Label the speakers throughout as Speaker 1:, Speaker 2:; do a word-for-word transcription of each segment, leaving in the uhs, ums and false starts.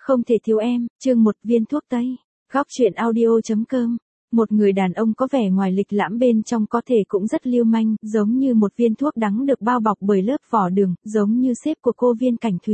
Speaker 1: Không thể thiếu em, chương một viên thuốc tây. Góc truyện audio.com. Một người đàn ông có vẻ ngoài lịch lãm bên trong có thể cũng rất lưu manh, giống như một viên thuốc đắng được bao bọc bởi lớp vỏ đường, giống như sếp của cô Viên Cảnh Thủy.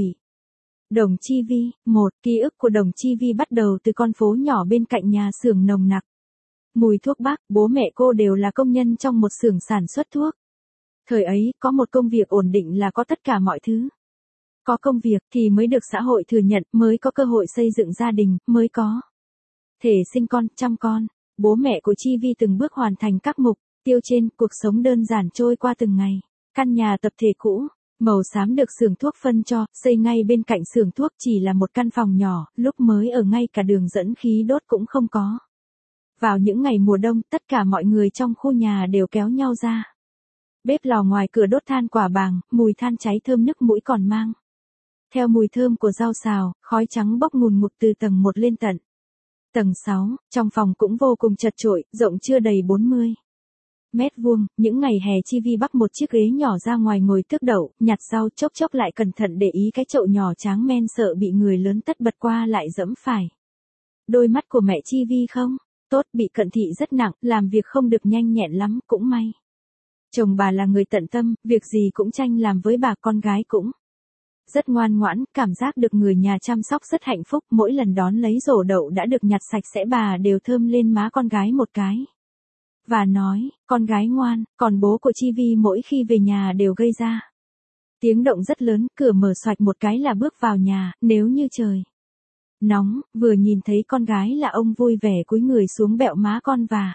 Speaker 1: Đồng Chi Vi, một, ký ức của Đồng Chi Vi bắt đầu từ con phố nhỏ bên cạnh nhà xưởng nồng nặc. Mùi thuốc bắc, bố mẹ cô đều là công nhân trong một xưởng sản xuất thuốc. Thời ấy, có một công việc ổn định là có tất cả mọi thứ. Có công việc thì mới được xã hội thừa nhận, mới có cơ hội xây dựng gia đình, mới có thể sinh con, chăm con. Bố mẹ của Chi Vi từng bước hoàn thành các mục tiêu trên, cuộc sống đơn giản trôi qua từng ngày. Căn nhà tập thể cũ, màu xám được xưởng thuốc phân cho, xây ngay bên cạnh xưởng thuốc chỉ là một căn phòng nhỏ, lúc mới ở ngay cả đường dẫn khí đốt cũng không có. Vào những ngày mùa đông, tất cả mọi người trong khu nhà đều kéo nhau ra. Bếp lò ngoài cửa đốt than quả bàng, mùi than cháy thơm nức mũi còn mang theo mùi thơm của rau xào, khói trắng bốc ngùn ngụt từ tầng một lên tận tầng sáu, trong phòng cũng vô cùng chật chội, rộng chưa đầy bốn mươi mét vuông. Những ngày hè Chi Vi bắt một chiếc ghế nhỏ ra ngoài ngồi tước đậu, nhặt rau, chốc chốc lại cẩn thận để ý cái chậu nhỏ tráng men sợ bị người lớn tất bật qua lại dẫm phải. Đôi mắt của mẹ Chi Vi không tốt, bị cận thị rất nặng, làm việc không được nhanh nhẹn lắm, cũng may chồng bà là người tận tâm, việc gì cũng tranh làm với bà, con gái cũng rất ngoan ngoãn, cảm giác được người nhà chăm sóc rất hạnh phúc, mỗi lần đón lấy rổ đậu đã được nhặt sạch sẽ bà đều thơm lên má con gái một cái. Và nói, con gái ngoan, còn bố của Chi Vi mỗi khi về nhà đều gây ra tiếng động rất lớn, cửa mở xoạch một cái là bước vào nhà, nếu như trời nóng, vừa nhìn thấy con gái là ông vui vẻ cúi người xuống bẹo má con và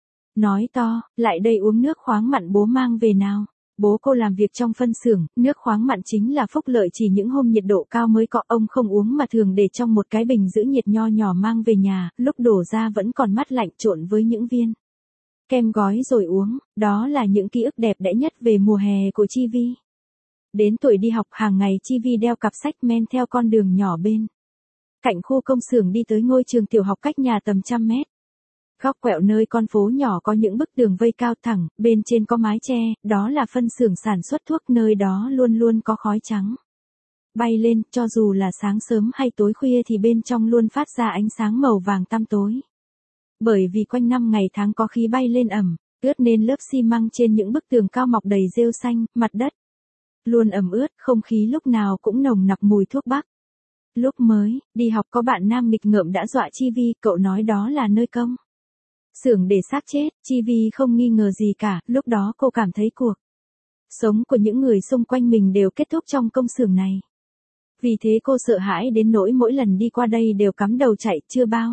Speaker 1: nói to, lại đây uống nước khoáng mặn bố mang về nào. Bố cô làm việc trong phân xưởng, nước khoáng mặn chính là phúc lợi chỉ những hôm nhiệt độ cao mới có, ông không uống mà thường để trong một cái bình giữ nhiệt nho nhỏ mang về nhà, lúc đổ ra vẫn còn mát lạnh trộn với những viên kem gói rồi uống, đó là những ký ức đẹp đẽ nhất về mùa hè của Chi Vi. Đến tuổi đi học hàng ngày Chi Vi đeo cặp sách men theo con đường nhỏ bên cạnh khu công xưởng đi tới ngôi trường tiểu học cách nhà tầm trăm mét. Góc quẹo nơi con phố nhỏ có những bức tường vây cao thẳng, bên trên có mái che, đó là phân xưởng sản xuất thuốc, nơi đó luôn luôn có khói trắng bay lên, cho dù là sáng sớm hay tối khuya thì bên trong luôn phát ra ánh sáng màu vàng tăm tối. Bởi vì quanh năm ngày tháng có khí bay lên ẩm, ướt nên lớp xi măng trên những bức tường cao mọc đầy rêu xanh, mặt đất luôn ẩm ướt, không khí lúc nào cũng nồng nặc mùi thuốc bắc. Lúc mới đi học có bạn nam nghịch ngợm đã dọa Chi Vi, cậu nói đó là nơi công xưởng để xác chết. Chi Vi không nghi ngờ gì cả, lúc đó cô cảm thấy cuộc sống của những người xung quanh mình đều kết thúc trong công xưởng này. Vì thế cô sợ hãi đến nỗi mỗi lần đi qua đây đều cắm đầu chạy, chưa bao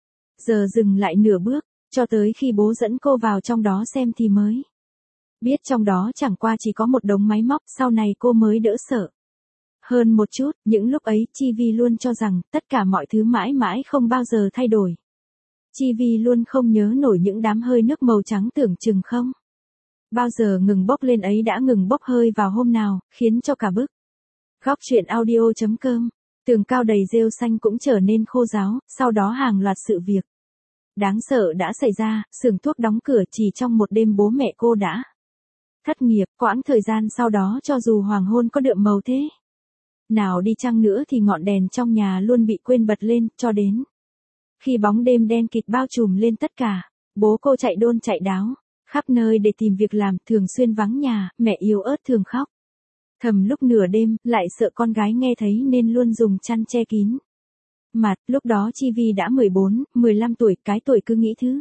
Speaker 1: giờ dừng lại nửa bước, cho tới khi bố dẫn cô vào trong đó xem thì mới biết trong đó chẳng qua chỉ có một đống máy móc, sau này cô mới đỡ sợ hơn một chút. Những lúc ấy Chi Vi luôn cho rằng tất cả mọi thứ mãi mãi không bao giờ thay đổi. Chi Vi luôn không nhớ nổi những đám hơi nước màu trắng tưởng chừng không bao giờ ngừng bốc lên ấy đã ngừng bốc hơi vào hôm nào, khiến cho cả bức góc truyện audio.com, tường cao đầy rêu xanh cũng trở nên khô ráo. Sau đó hàng loạt sự việc đáng sợ đã xảy ra, xưởng thuốc đóng cửa, chỉ trong một đêm bố mẹ cô đã thất nghiệp. Quãng thời gian sau đó cho dù hoàng hôn có đượm màu thế nào đi chăng nữa thì ngọn đèn trong nhà luôn bị quên bật lên, cho đến khi bóng đêm đen kịt bao trùm lên tất cả, bố cô chạy đôn chạy đáo khắp nơi để tìm việc làm, thường xuyên vắng nhà, mẹ yếu ớt thường khóc thầm lúc nửa đêm, lại sợ con gái nghe thấy nên luôn dùng chăn che kín mặt. Lúc đó Chi Vi đã mười bốn, mười lăm tuổi, cái tuổi cứ nghĩ thứ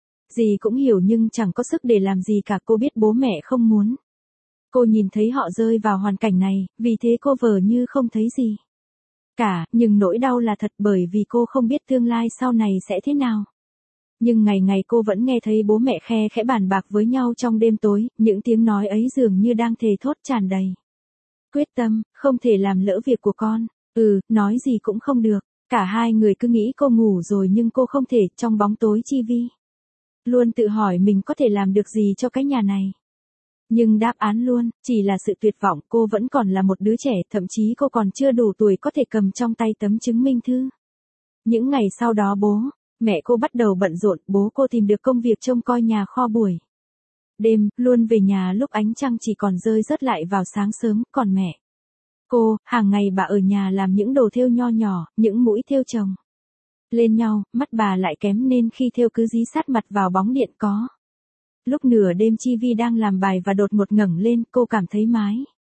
Speaker 1: gì cũng hiểu nhưng chẳng có sức để làm gì cả. Cô biết bố mẹ không muốn cô nhìn thấy họ rơi vào hoàn cảnh này, vì thế cô vờ như không thấy gì cả, nhưng nỗi đau là thật, bởi vì cô không biết tương lai sau này sẽ thế nào. Nhưng ngày ngày cô vẫn nghe thấy bố mẹ khe khẽ bàn bạc với nhau trong đêm tối, những tiếng nói ấy dường như đang thề thốt tràn đầy quyết tâm, không thể làm lỡ việc của con. Ừ, nói gì cũng không được. Cả hai người cứ nghĩ cô ngủ rồi nhưng cô không thể. Trong bóng tối Chi Vi luôn tự hỏi mình có thể làm được gì cho cái nhà này. Nhưng đáp án luôn chỉ là sự tuyệt vọng. Cô vẫn còn là một đứa trẻ, thậm chí cô còn chưa đủ tuổi có thể cầm trong tay tấm chứng minh thư. Những ngày sau đó bố mẹ cô bắt đầu bận rộn. Bố cô tìm được công việc trông coi nhà kho buổi đêm, luôn về nhà lúc ánh trăng chỉ còn rơi rớt lại vào sáng sớm, còn mẹ Cô, hàng ngày bà ở nhà làm những đồ thêu nho nhỏ, những mũi thêu chồng lên nhau, mắt bà lại kém nên khi thêu cứ dí sát mặt vào bóng điện có. Lúc nửa đêm Chi Vi đang làm bài và đột ngột ngẩng lên, cô cảm thấy mái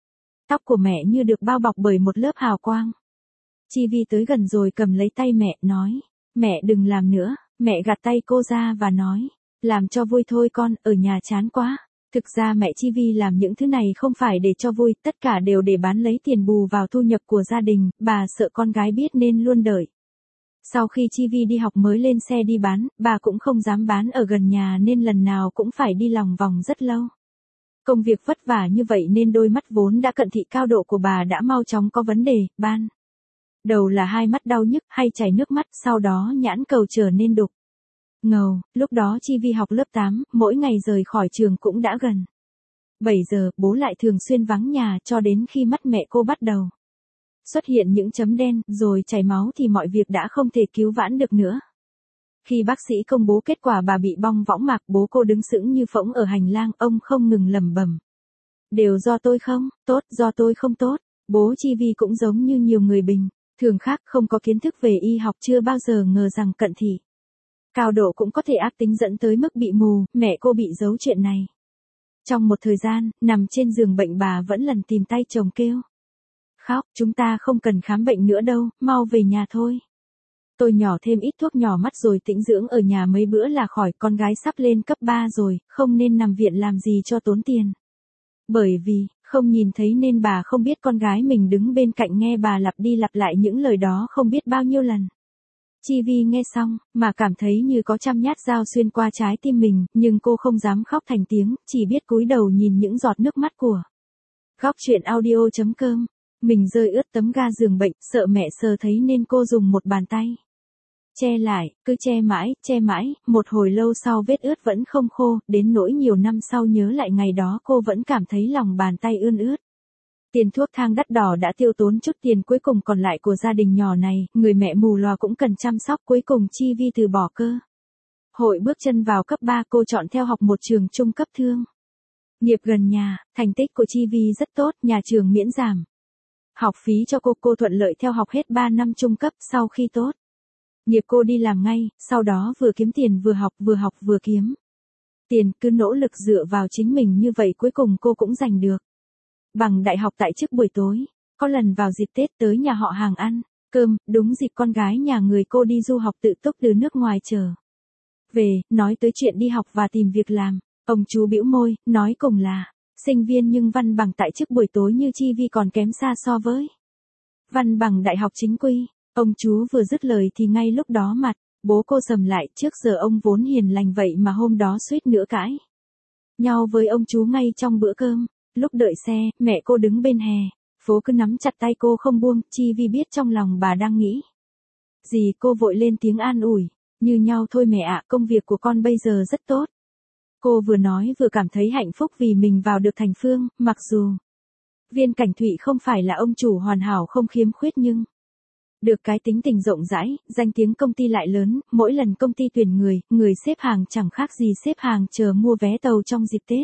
Speaker 1: tóc của mẹ như được bao bọc bởi một lớp hào quang. Chi Vi tới gần rồi cầm lấy tay mẹ, nói, mẹ đừng làm nữa, mẹ gạt tay cô ra và nói, làm cho vui thôi con, ở nhà chán quá. Thực ra mẹ Chi Vi làm những thứ này không phải để cho vui, tất cả đều để bán lấy tiền bù vào thu nhập của gia đình, bà sợ con gái biết nên luôn đợi. Sau khi Chi Vi đi học mới lên xe đi bán, bà cũng không dám bán ở gần nhà nên lần nào cũng phải đi lòng vòng rất lâu. Công việc vất vả như vậy nên đôi mắt vốn đã cận thị cao độ của bà đã mau chóng có vấn đề, ban đầu là hai mắt đau nhức hay chảy nước mắt, sau đó nhãn cầu trở nên đục ngầu. Lúc đó Chi Vi học lớp tám, mỗi ngày rời khỏi trường cũng đã gần bảy giờ, bố lại thường xuyên vắng nhà cho đến khi mắt mẹ cô bắt đầu xuất hiện những chấm đen, rồi chảy máu thì mọi việc đã không thể cứu vãn được nữa. Khi bác sĩ công bố kết quả bà bị bong võng mạc, bố cô đứng sững như phỗng ở hành lang, ông không ngừng lẩm bẩm. Đều do tôi không, tốt, do tôi không tốt. Bố Chi Vi cũng giống như nhiều người bình thường khác, không có kiến thức về y học, chưa bao giờ ngờ rằng cận thị cao độ cũng có thể ác tính dẫn tới mức bị mù. Mẹ cô bị giấu chuyện này. Trong một thời gian, nằm trên giường bệnh bà vẫn lần tìm tay chồng kêu. Khóc, chúng ta không cần khám bệnh nữa đâu, mau về nhà thôi. Tôi nhỏ thêm ít thuốc nhỏ mắt rồi tĩnh dưỡng ở nhà mấy bữa là khỏi, con gái sắp lên cấp ba rồi, không nên nằm viện làm gì cho tốn tiền. Bởi vì, không nhìn thấy nên bà không biết con gái mình đứng bên cạnh nghe bà lặp đi lặp lại những lời đó không biết bao nhiêu lần. Chi Vi nghe xong, mà cảm thấy như có trăm nhát dao xuyên qua trái tim mình, nhưng cô không dám khóc thành tiếng, chỉ biết cúi đầu nhìn những giọt nước mắt của. Góc truyện audio chấm com. Mình rơi ướt tấm ga giường bệnh, sợ mẹ sờ thấy nên cô dùng một bàn tay che lại, cứ che mãi, che mãi, một hồi lâu sau vết ướt vẫn không khô, đến nỗi nhiều năm sau nhớ lại ngày đó cô vẫn cảm thấy lòng bàn tay ươn ướt. Tiền thuốc thang đắt đỏ đã tiêu tốn chút tiền cuối cùng còn lại của gia đình nhỏ này, người mẹ mù lòa cũng cần chăm sóc, cuối cùng Chi Vi từ bỏ cơ hội bước chân vào cấp ba, cô chọn theo học một trường trung cấp thương nghiệp gần nhà. Thành tích của Chi Vi rất tốt, nhà trường miễn giảm học phí cho cô, cô thuận lợi theo học hết ba năm trung cấp. Sau khi tốt nghiệp cô đi làm ngay, sau đó vừa kiếm tiền vừa học, vừa học vừa kiếm tiền, cứ nỗ lực dựa vào chính mình như vậy cuối cùng cô cũng giành được bằng đại học tại trước buổi tối. Có lần vào dịp Tết tới nhà họ hàng ăn cơm, đúng dịp con gái nhà người cô đi du học tự túc từ nước ngoài trở về, nói tới chuyện đi học và tìm việc làm. Ông chú bĩu môi, nói cùng là sinh viên nhưng văn bằng tại trước buổi tối như Chi Vi còn kém xa so với văn bằng đại học chính quy. Ông chú vừa dứt lời thì ngay lúc đó mặt bố cô sầm lại, trước giờ ông vốn hiền lành vậy mà hôm đó suýt nữa cãi nhau với ông chú ngay trong bữa cơm. Lúc đợi xe, mẹ cô đứng bên hè phố cứ nắm chặt tay cô không buông. Chi Vi biết trong lòng bà đang nghĩ gì, cô vội lên tiếng an ủi, như nhau thôi mẹ ạ, công việc của con bây giờ rất tốt. Cô vừa nói vừa cảm thấy hạnh phúc vì mình vào được thành Phương, mặc dù Viên Cảnh Thụy không phải là ông chủ hoàn hảo không khiếm khuyết nhưng được cái tính tình rộng rãi, danh tiếng công ty lại lớn, mỗi lần công ty tuyển người, người xếp hàng chẳng khác gì xếp hàng chờ mua vé tàu trong dịp Tết.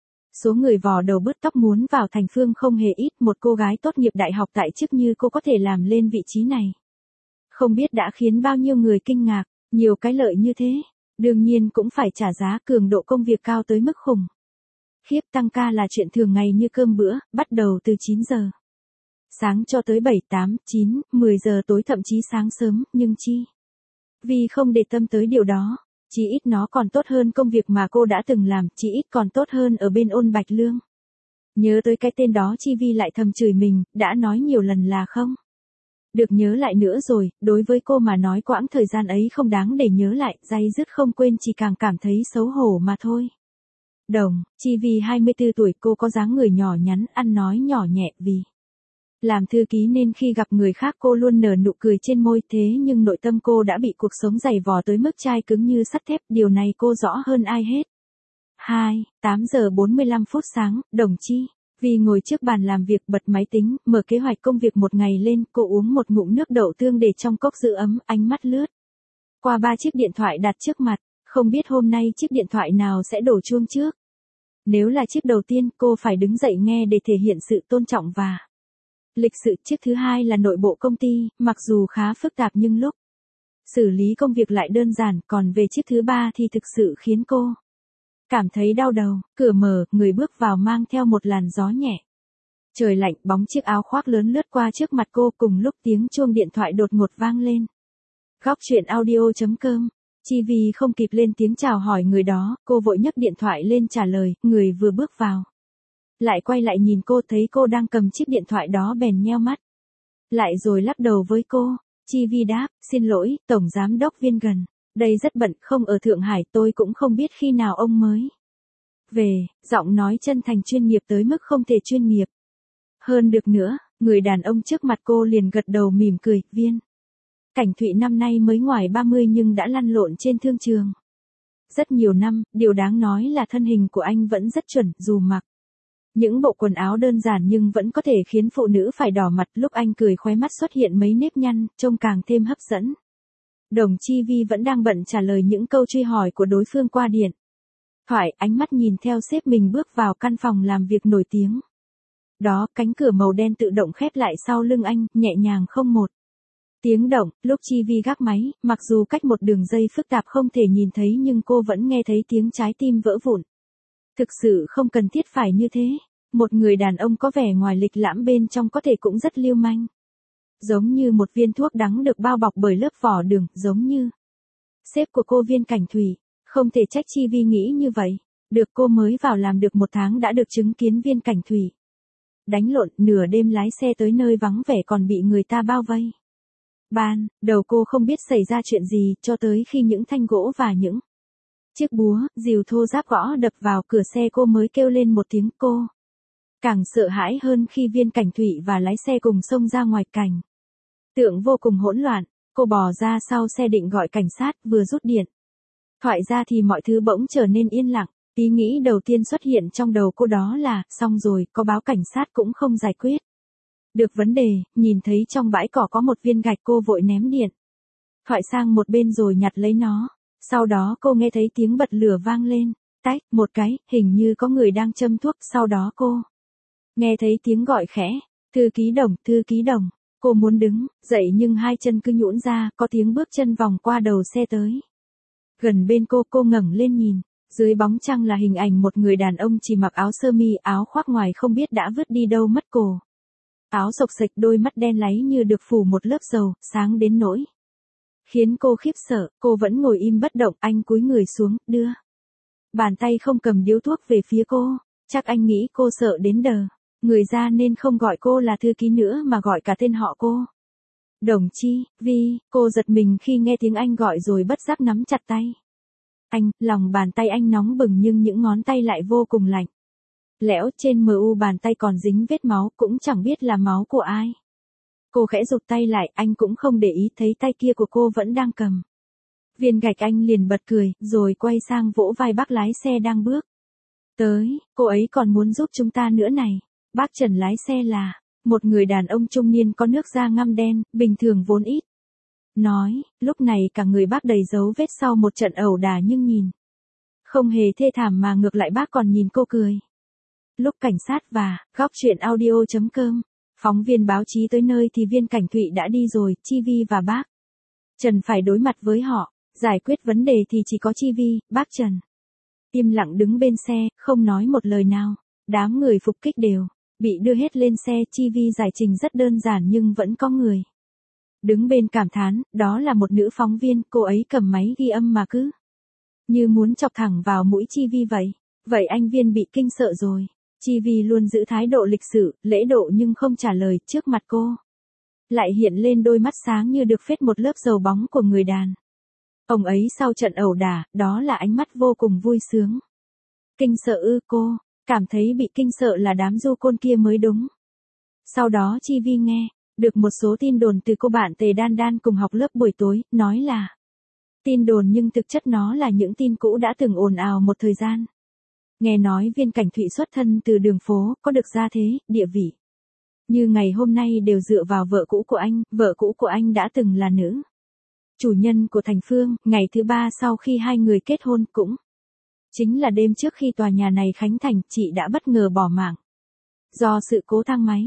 Speaker 1: Số người vò đầu bứt tóc muốn vào thành Phương không hề ít, một cô gái tốt nghiệp đại học tại chức như cô có thể làm lên vị trí này. Không biết đã khiến bao nhiêu người kinh ngạc, nhiều cái lợi như thế. Đương nhiên cũng phải trả giá, cường độ công việc cao tới mức khủng khiếp, tăng ca là chuyện thường ngày như cơm bữa, bắt đầu từ chín giờ sáng cho tới bảy, tám, chín, mười giờ tối, thậm chí sáng sớm, nhưng Chi Vi không để tâm tới điều đó. Chỉ ít nó còn tốt hơn công việc mà cô đã từng làm, chỉ ít còn tốt hơn ở bên Ôn Bạch Lương. Nhớ tới cái tên đó Chi Vi lại thầm chửi mình, đã nói nhiều lần là không được nhớ lại nữa rồi. Đối với cô mà nói quãng thời gian ấy không đáng để nhớ lại, day dứt không quên, chỉ càng cảm thấy xấu hổ mà thôi. Đồng, Chi Vi hai mươi tư tuổi, cô có dáng người nhỏ nhắn, ăn nói nhỏ nhẹ, vì làm thư ký nên khi gặp người khác cô luôn nở nụ cười trên môi, thế nhưng nội tâm cô đã bị cuộc sống giày vò tới mức chai cứng như sắt thép, điều này cô rõ hơn ai hết. hai, tám giờ bốn mươi lăm phút sáng, Đồng Chi Vi ngồi trước bàn làm việc, bật máy tính, mở kế hoạch công việc một ngày lên, cô uống một ngụm nước đậu tương để trong cốc giữ ấm, ánh mắt lướt qua ba chiếc điện thoại đặt trước mặt, không biết hôm nay chiếc điện thoại nào sẽ đổ chuông trước. Nếu là chiếc đầu tiên, cô phải đứng dậy nghe để thể hiện sự tôn trọng và Lịch sự chiếc thứ hai là nội bộ công ty, mặc dù khá phức tạp nhưng lúc xử lý công việc lại đơn giản, còn về chiếc thứ ba thì thực sự khiến cô cảm thấy đau đầu. Cửa mở, người bước vào mang theo một làn gió nhẹ. Trời lạnh, bóng chiếc áo khoác lớn lướt qua trước mặt cô, cùng lúc tiếng chuông điện thoại đột ngột vang lên. Góc chuyện audio chấm com. Chi Vi không kịp lên tiếng chào hỏi người đó, cô vội nhấc điện thoại lên trả lời, người vừa bước vào lại quay lại nhìn cô, thấy cô đang cầm chiếc điện thoại đó bèn nheo mắt lại rồi lắc đầu với cô. Chi Vi đáp, xin lỗi, Tổng Giám đốc Viên gần đây rất bận, không ở Thượng Hải, tôi cũng không biết khi nào ông mới về. Giọng nói chân thành chuyên nghiệp tới mức không thể chuyên nghiệp hơn được nữa. Người đàn ông trước mặt cô liền gật đầu mỉm cười. Viên Cảnh Thụy năm nay mới ngoài ba mươi nhưng đã lăn lộn trên thương trường rất nhiều năm, điều đáng nói là thân hình của anh vẫn rất chuẩn, dù mặc những bộ quần áo đơn giản nhưng vẫn có thể khiến phụ nữ phải đỏ mặt. Lúc anh cười, khóe mắt xuất hiện mấy nếp nhăn, trông càng thêm hấp dẫn. Đồng Chi Vi vẫn đang bận trả lời những câu truy hỏi của đối phương qua điện thoại, ánh mắt nhìn theo sếp mình bước vào căn phòng làm việc nổi tiếng đó. Cánh cửa màu đen tự động khép lại sau lưng anh, nhẹ nhàng không một tiếng động. Lúc Chi Vi gác máy, mặc dù cách một đường dây phức tạp không thể nhìn thấy nhưng cô vẫn nghe thấy tiếng trái tim vỡ vụn. Thực sự không cần thiết phải như thế. Một người đàn ông có vẻ ngoài lịch lãm, bên trong có thể cũng rất lưu manh. Giống như một viên thuốc đắng được bao bọc bởi lớp vỏ đường, giống như sếp của cô Viên Cảnh Thụy. Không thể trách Chi Vi nghĩ như vậy. Được cô mới vào làm được một tháng đã được chứng kiến Viên Cảnh Thụy đánh lộn, nửa đêm lái xe tới nơi vắng vẻ còn bị người ta bao vây. Ban đầu cô không biết xảy ra chuyện gì, cho tới khi những thanh gỗ và những chiếc búa, rìu thô ráp gõ đập vào cửa xe cô mới kêu lên một tiếng. Cô càng sợ hãi hơn khi Viên Cảnh Thụy và lái xe cùng xông ra ngoài. Cảnh tượng vô cùng hỗn loạn. Cô bò ra sau xe định gọi cảnh sát, vừa rút điện thoại ra thì mọi thứ bỗng trở nên yên lặng. Ý nghĩ đầu tiên xuất hiện trong đầu cô đó là, xong rồi, có báo cảnh sát cũng không giải quyết được vấn đề. Nhìn thấy trong bãi cỏ có một viên gạch, cô vội ném điện thoại sang một bên rồi nhặt lấy nó. Sau đó cô nghe thấy tiếng bật lửa vang lên. Tách, một cái, hình như có người đang châm thuốc. Sau đó cô nghe thấy tiếng gọi khẽ. Thư ký Đồng, thư ký Đồng. Cô muốn đứng dậy nhưng hai chân cứ nhũn ra, có tiếng bước chân vòng qua đầu xe tới gần bên cô. Cô ngẩng lên nhìn. Dưới bóng trăng là hình ảnh một người đàn ông chỉ mặc áo sơ mi, áo khoác ngoài không biết đã vứt đi đâu mất. Cổ áo xộc xệch, đôi mắt đen láy như được phủ một lớp dầu, sáng đến nỗi khiến cô khiếp sợ. Cô vẫn ngồi im bất động. Anh cúi người xuống, đưa bàn tay không cầm điếu thuốc về phía cô. Chắc anh nghĩ cô sợ đến đờ người ra nên không gọi cô là thư ký nữa mà gọi cả tên họ cô. Đồng Chi Vi. Cô giật mình khi nghe tiếng anh gọi rồi bất giác nắm chặt tay anh. Lòng bàn tay anh nóng bừng nhưng những ngón tay lại vô cùng lạnh lẽo. Trên mu bàn tay còn dính vết máu, cũng chẳng biết là máu của ai. Cô khẽ rụt tay lại, anh cũng không để ý, thấy tay kia của cô vẫn đang cầm viên gạch. Anh liền bật cười, rồi quay sang vỗ vai bác lái xe đang bước tới. Cô ấy còn muốn giúp chúng ta nữa này. Bác Trần lái xe là một người đàn ông trung niên có nước da ngăm đen, bình thường vốn ít nói. Lúc này cả người bác đầy dấu vết sau một trận ẩu đả nhưng nhìn không hề thê thảm mà ngược lại bác còn nhìn cô cười. Lúc cảnh sát và góc chuyện audio chấm com phóng viên báo chí tới nơi thì Viên Cảnh Thụy đã đi rồi. Chi Vi và bác Trần phải đối mặt với họ. Giải quyết vấn đề thì chỉ có Chi Vi. Bác Trần im lặng đứng bên xe, không nói một lời nào. Đám người phục kích đều bị đưa hết lên xe. Chi Vi giải trình rất đơn giản nhưng vẫn có người đứng bên cảm thán. Đó là một nữ phóng viên, cô ấy cầm máy ghi âm mà cứ như muốn chọc thẳng vào mũi Chi Vi vậy. Vậy anh Viên bị kinh sợ rồi. Chi Vi luôn giữ thái độ lịch sự, lễ độ nhưng không trả lời. Trước mặt cô lại hiện lên đôi mắt sáng như được phết một lớp dầu bóng của người đàn ông ấy sau trận ẩu đả. Đó là ánh mắt vô cùng vui sướng. Kinh sợ ư? Cô cảm thấy bị kinh sợ là đám du côn kia mới đúng. Sau đó Chi Vi nghe được một số tin đồn từ cô bạn Tề Đan Đan cùng học lớp buổi tối, nói là tin đồn nhưng thực chất nó là những tin cũ đã từng ồn ào một thời gian. Nghe nói Viên Cảnh Thụy xuất thân từ đường phố, có được gia thế, địa vị như ngày hôm nay đều dựa vào vợ cũ của anh. Vợ cũ của anh đã từng là nữ chủ nhân của Thành Phương. Ngày thứ ba sau khi hai người kết hôn, cũng chính là đêm trước khi tòa nhà này khánh thành, chị đã bất ngờ bỏ mạng do sự cố thang máy.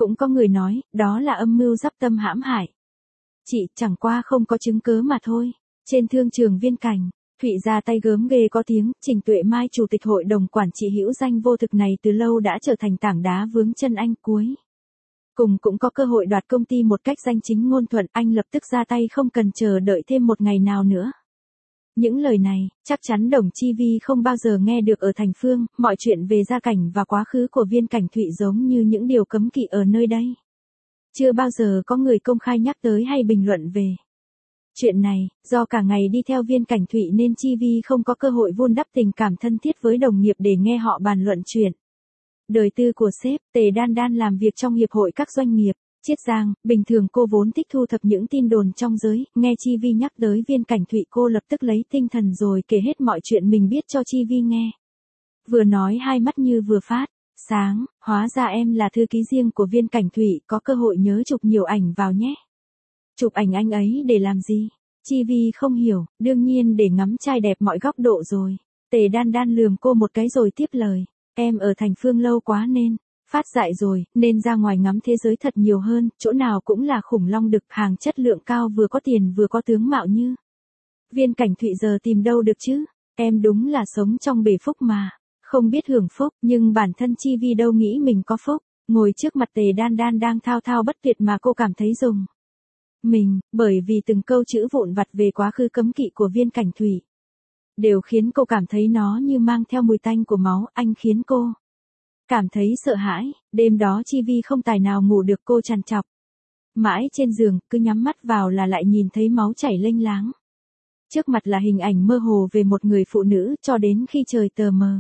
Speaker 1: Cũng có người nói, đó là âm mưu dắp tâm hãm hại. Chị, chẳng qua không có chứng cớ mà thôi. Trên thương trường Viên Cảnh, Thụy ra tay gớm ghê có tiếng, Trình Tuệ Mai chủ tịch hội đồng quản trị hữu danh vô thực này từ lâu đã trở thành tảng đá vướng chân anh cuối. Cùng cũng có cơ hội đoạt công ty một cách danh chính ngôn thuận, anh lập tức ra tay không cần chờ đợi thêm một ngày nào nữa. Những lời này, chắc chắn Đồng Chi Vi không bao giờ nghe được ở thành Phương, mọi chuyện về gia cảnh và quá khứ của Viên Cảnh Thụy giống như những điều cấm kỵ ở nơi đây. Chưa bao giờ có người công khai nhắc tới hay bình luận về chuyện này, do cả ngày đi theo Viên Cảnh Thụy nên Chi Vi không có cơ hội vun đắp tình cảm thân thiết với đồng nghiệp để nghe họ bàn luận chuyện đời tư của sếp. Tề Đan Đan làm việc trong hiệp hội các doanh nghiệp Chiết Giang, bình thường cô vốn thích thu thập những tin đồn trong giới, nghe Chi Vi nhắc tới Viên Cảnh Thụy cô lập tức lấy tinh thần rồi kể hết mọi chuyện mình biết cho Chi Vi nghe. Vừa nói hai mắt như vừa phát sáng, hóa ra em là thư ký riêng của Viên Cảnh Thụy, có cơ hội nhớ chụp nhiều ảnh vào nhé. Chụp ảnh anh ấy để làm gì? Chi Vi không hiểu, đương nhiên để ngắm trai đẹp mọi góc độ rồi. Tề Đan Đan lườm cô một cái rồi tiếp lời, em ở thành Phương lâu quá nên phát dại rồi, nên ra ngoài ngắm thế giới thật nhiều hơn, chỗ nào cũng là khủng long đực, hàng chất lượng cao, vừa có tiền vừa có tướng mạo như Viên Cảnh Thụy giờ tìm đâu được chứ? Em đúng là sống trong bể phúc mà, không biết hưởng phúc, nhưng bản thân Chi Vi đâu nghĩ mình có phúc. Ngồi trước mặt Tề Đan Đan đang thao thao bất tuyệt mà cô cảm thấy rùng mình, bởi vì từng câu chữ vụn vặt về quá khứ cấm kỵ của Viên Cảnh Thụy đều khiến cô cảm thấy nó như mang theo mùi tanh của máu, anh khiến cô cảm thấy sợ hãi. Đêm đó Chi Vi không tài nào ngủ được, cô trằn trọc mãi trên giường, cứ nhắm mắt vào là lại nhìn thấy máu chảy lênh láng. Trước mặt là hình ảnh mơ hồ về một người phụ nữ, cho đến khi trời tờ mờ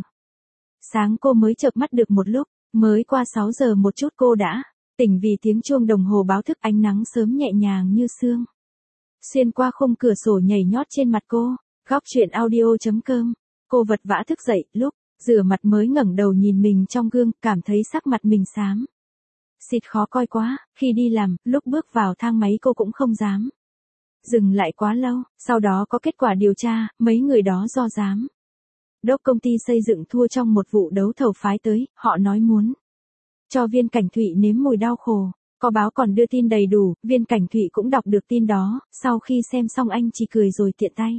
Speaker 1: sáng cô mới chợp mắt được một lúc, mới qua sáu giờ một chút cô đã tỉnh vì tiếng chuông đồng hồ báo thức. Ánh nắng sớm nhẹ nhàng như sương xuyên qua khung cửa sổ nhảy nhót trên mặt cô. Góc truyện audio chấm com. Cô vật vã thức dậy, lúc rửa mặt mới ngẩng đầu nhìn mình trong gương, cảm thấy sắc mặt mình xám xịt khó coi quá. Khi đi làm, lúc bước vào thang máy cô cũng không dám dừng lại quá lâu. Sau đó có kết quả điều tra, mấy người đó do giám đốc công ty xây dựng thua trong một vụ đấu thầu phái tới, họ nói muốn cho Viên Cảnh Thụy nếm mùi đau khổ. Có báo còn đưa tin đầy đủ, Viên Cảnh Thụy cũng đọc được tin đó, sau khi xem xong anh chỉ cười rồi tiện tay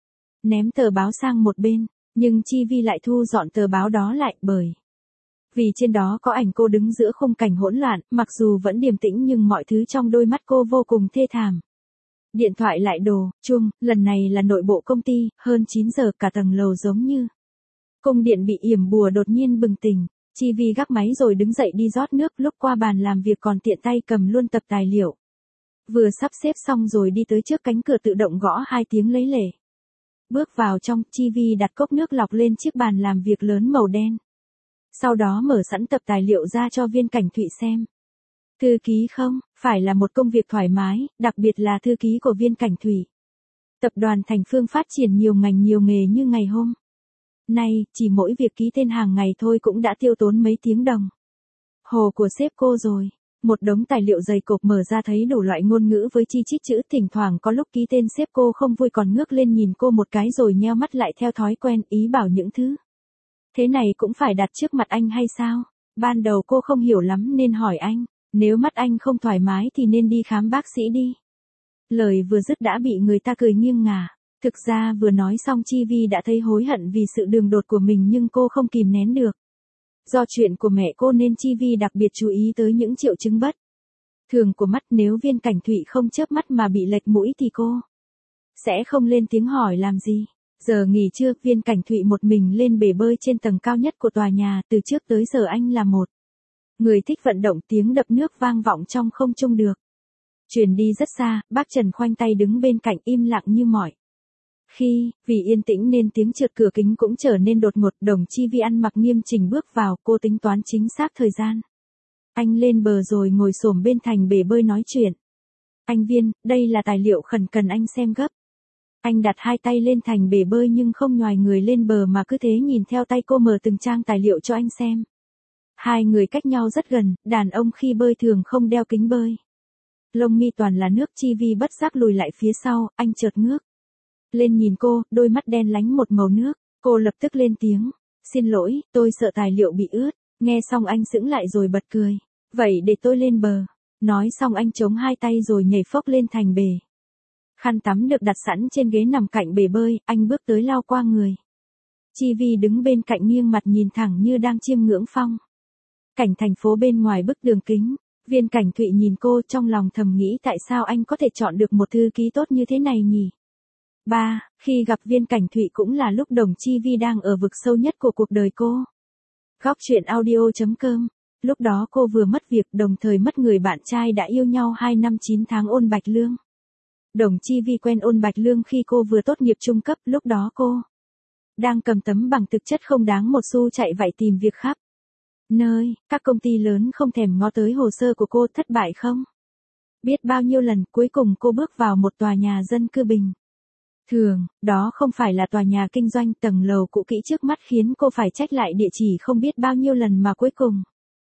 Speaker 1: ném tờ báo sang một bên, nhưng Chi Vi lại thu dọn tờ báo đó lại, bởi vì trên đó có ảnh cô đứng giữa khung cảnh hỗn loạn, mặc dù vẫn điềm tĩnh nhưng mọi thứ trong đôi mắt cô vô cùng thê thảm. Điện thoại lại đổ chuông, lần này là nội bộ công ty. Hơn chín giờ, cả tầng lầu giống như cung điện bị yểm bùa đột nhiên bừng tỉnh. Chi Vi gác máy rồi đứng dậy đi rót nước, lúc qua bàn làm việc còn tiện tay cầm luôn tập tài liệu. Vừa sắp xếp xong rồi đi tới trước cánh cửa tự động gõ hai tiếng lấy lể. Bước vào trong, Chi Vi đặt cốc nước lọc lên chiếc bàn làm việc lớn màu đen. Sau đó mở sẵn tập tài liệu ra cho Viên Cảnh Thụy xem. Thư ký không, phải là một công việc thoải mái, đặc biệt là thư ký của Viên Cảnh Thụy. Tập đoàn Thành Phương phát triển nhiều ngành nhiều nghề như ngày hôm nay, chỉ mỗi việc ký tên hàng ngày thôi cũng đã tiêu tốn mấy tiếng đồng hồ của sếp cô rồi. Một đống tài liệu dày cộp mở ra thấy đủ loại ngôn ngữ với chi chít chữ, thỉnh thoảng có lúc ký tên sếp cô không vui còn ngước lên nhìn cô một cái rồi nheo mắt lại theo thói quen, ý bảo những thứ thế này cũng phải đặt trước mặt anh hay sao? Ban đầu cô không hiểu lắm nên hỏi anh, nếu mắt anh không thoải mái thì nên đi khám bác sĩ đi. Lời vừa dứt đã bị người ta cười nghiêng ngả. Thực ra vừa nói xong Chi Vi đã thấy hối hận vì sự đường đột của mình nhưng cô không kìm nén được. Do chuyện của mẹ cô nên Chi Vi đặc biệt chú ý tới những triệu chứng bất thường của mắt. Nếu Viên Cảnh Thụy không chớp mắt mà bị lệch mũi thì cô sẽ không lên tiếng hỏi làm gì. Giờ nghỉ trưa, Viên Cảnh Thụy một mình lên bể bơi trên tầng cao nhất của tòa nhà. Từ trước tới giờ anh là một người thích vận động, tiếng đập nước vang vọng trong không trung được truyền đi rất xa. Bác Trần khoanh tay đứng bên cạnh im lặng như mọi khi. Vì yên tĩnh nên tiếng trượt cửa kính cũng trở nên đột ngột. Đồng Chi Vi ăn mặc nghiêm chỉnh bước vào, cô tính toán chính xác thời gian. Anh lên bờ rồi ngồi xổm bên thành bể bơi nói chuyện. Anh Viên, đây là tài liệu khẩn cần anh xem gấp. Anh đặt hai tay lên thành bể bơi nhưng không nhoài người lên bờ mà cứ thế nhìn theo tay cô mở từng trang tài liệu cho anh xem. Hai người cách nhau rất gần, đàn ông khi bơi thường không đeo kính bơi. Lông mi toàn là nước. Chi Vi bất giác lùi lại phía sau, anh chợt ngước lên nhìn cô, đôi mắt đen lánh một màu nước. Cô lập tức lên tiếng, xin lỗi, tôi sợ tài liệu bị ướt. Nghe xong anh sững lại rồi bật cười. Vậy để tôi lên bờ. Nói xong anh chống hai tay rồi nhảy phốc lên thành bể. Khăn tắm được đặt sẵn trên ghế nằm cạnh bể bơi, anh bước tới lau qua người. Chi Vi đứng bên cạnh nghiêng mặt nhìn thẳng như đang chiêm ngưỡng phong cảnh thành phố bên ngoài bức tường kính. Viên Cảnh Thụy nhìn cô trong lòng thầm nghĩ tại sao anh có thể chọn được một thư ký tốt như thế này nhỉ? ba. Khi gặp Viên Cảnh Thụy cũng là lúc Đồng Chi Vi đang ở vực sâu nhất của cuộc đời cô. Góc truyện audio chấm com. Lúc đó cô vừa mất việc đồng thời mất người bạn trai đã yêu nhau hai năm chín tháng Ôn Bạch Lương. Đồng Chi Vi quen Ôn Bạch Lương khi cô vừa tốt nghiệp trung cấp, lúc đó cô đang cầm tấm bằng thực chất không đáng một xu chạy vạy tìm việc khắp nơi, các công ty lớn không thèm ngó tới hồ sơ của cô, thất bại không biết bao nhiêu lần, cuối cùng cô bước vào một tòa nhà dân cư bình thường, đó không phải là tòa nhà kinh doanh, tầng lầu cũ kỹ trước mắt khiến cô phải check lại địa chỉ không biết bao nhiêu lần mà cuối cùng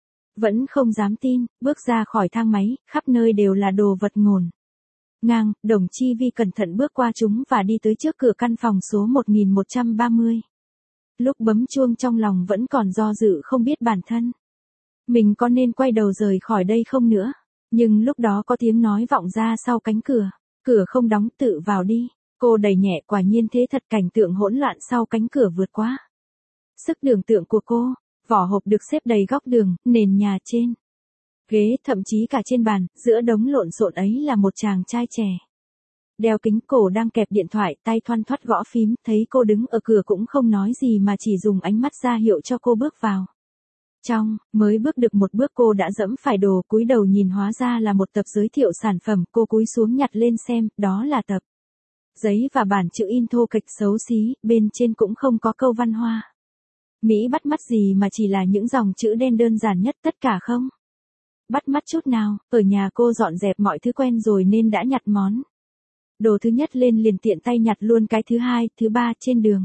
Speaker 1: vẫn không dám tin, bước ra khỏi thang máy, khắp nơi đều là đồ vật ngổn ngang. Đồng Chi Vi cẩn thận bước qua chúng và đi tới trước cửa căn phòng số một nghìn một trăm ba mươi. Lúc bấm chuông trong lòng vẫn còn do dự không biết bản thân mình có nên quay đầu rời khỏi đây không nữa. Nhưng lúc đó có tiếng nói vọng ra sau cánh cửa. Cửa không đóng, tự vào đi. Cô đẩy nhẹ, quả nhiên thế thật, cảnh tượng hỗn loạn sau cánh cửa vượt quá sức tưởng tượng của cô. Vỏ hộp được xếp đầy góc đường, nền nhà, trên ghế, thậm chí cả trên bàn, giữa đống lộn xộn ấy là một chàng trai trẻ. Đeo kính, cổ đang kẹp điện thoại, tay thoăn thoắt gõ phím, thấy cô đứng ở cửa cũng không nói gì mà chỉ dùng ánh mắt ra hiệu cho cô bước vào trong. Mới bước được một bước cô đã dẫm phải đồ, cúi đầu nhìn hóa ra là một tập giới thiệu sản phẩm, cô cúi xuống nhặt lên xem, đó là tập giấy và bản chữ in thô kệch xấu xí, bên trên cũng không có câu văn hoa Mỹ bắt mắt gì mà chỉ là những dòng chữ đen đơn giản nhất, tất cả không bắt mắt chút nào. Ở nhà cô dọn dẹp mọi thứ quen rồi nên đã nhặt món đồ thứ nhất lên liền tiện tay nhặt luôn cái thứ hai, thứ ba. Trên đường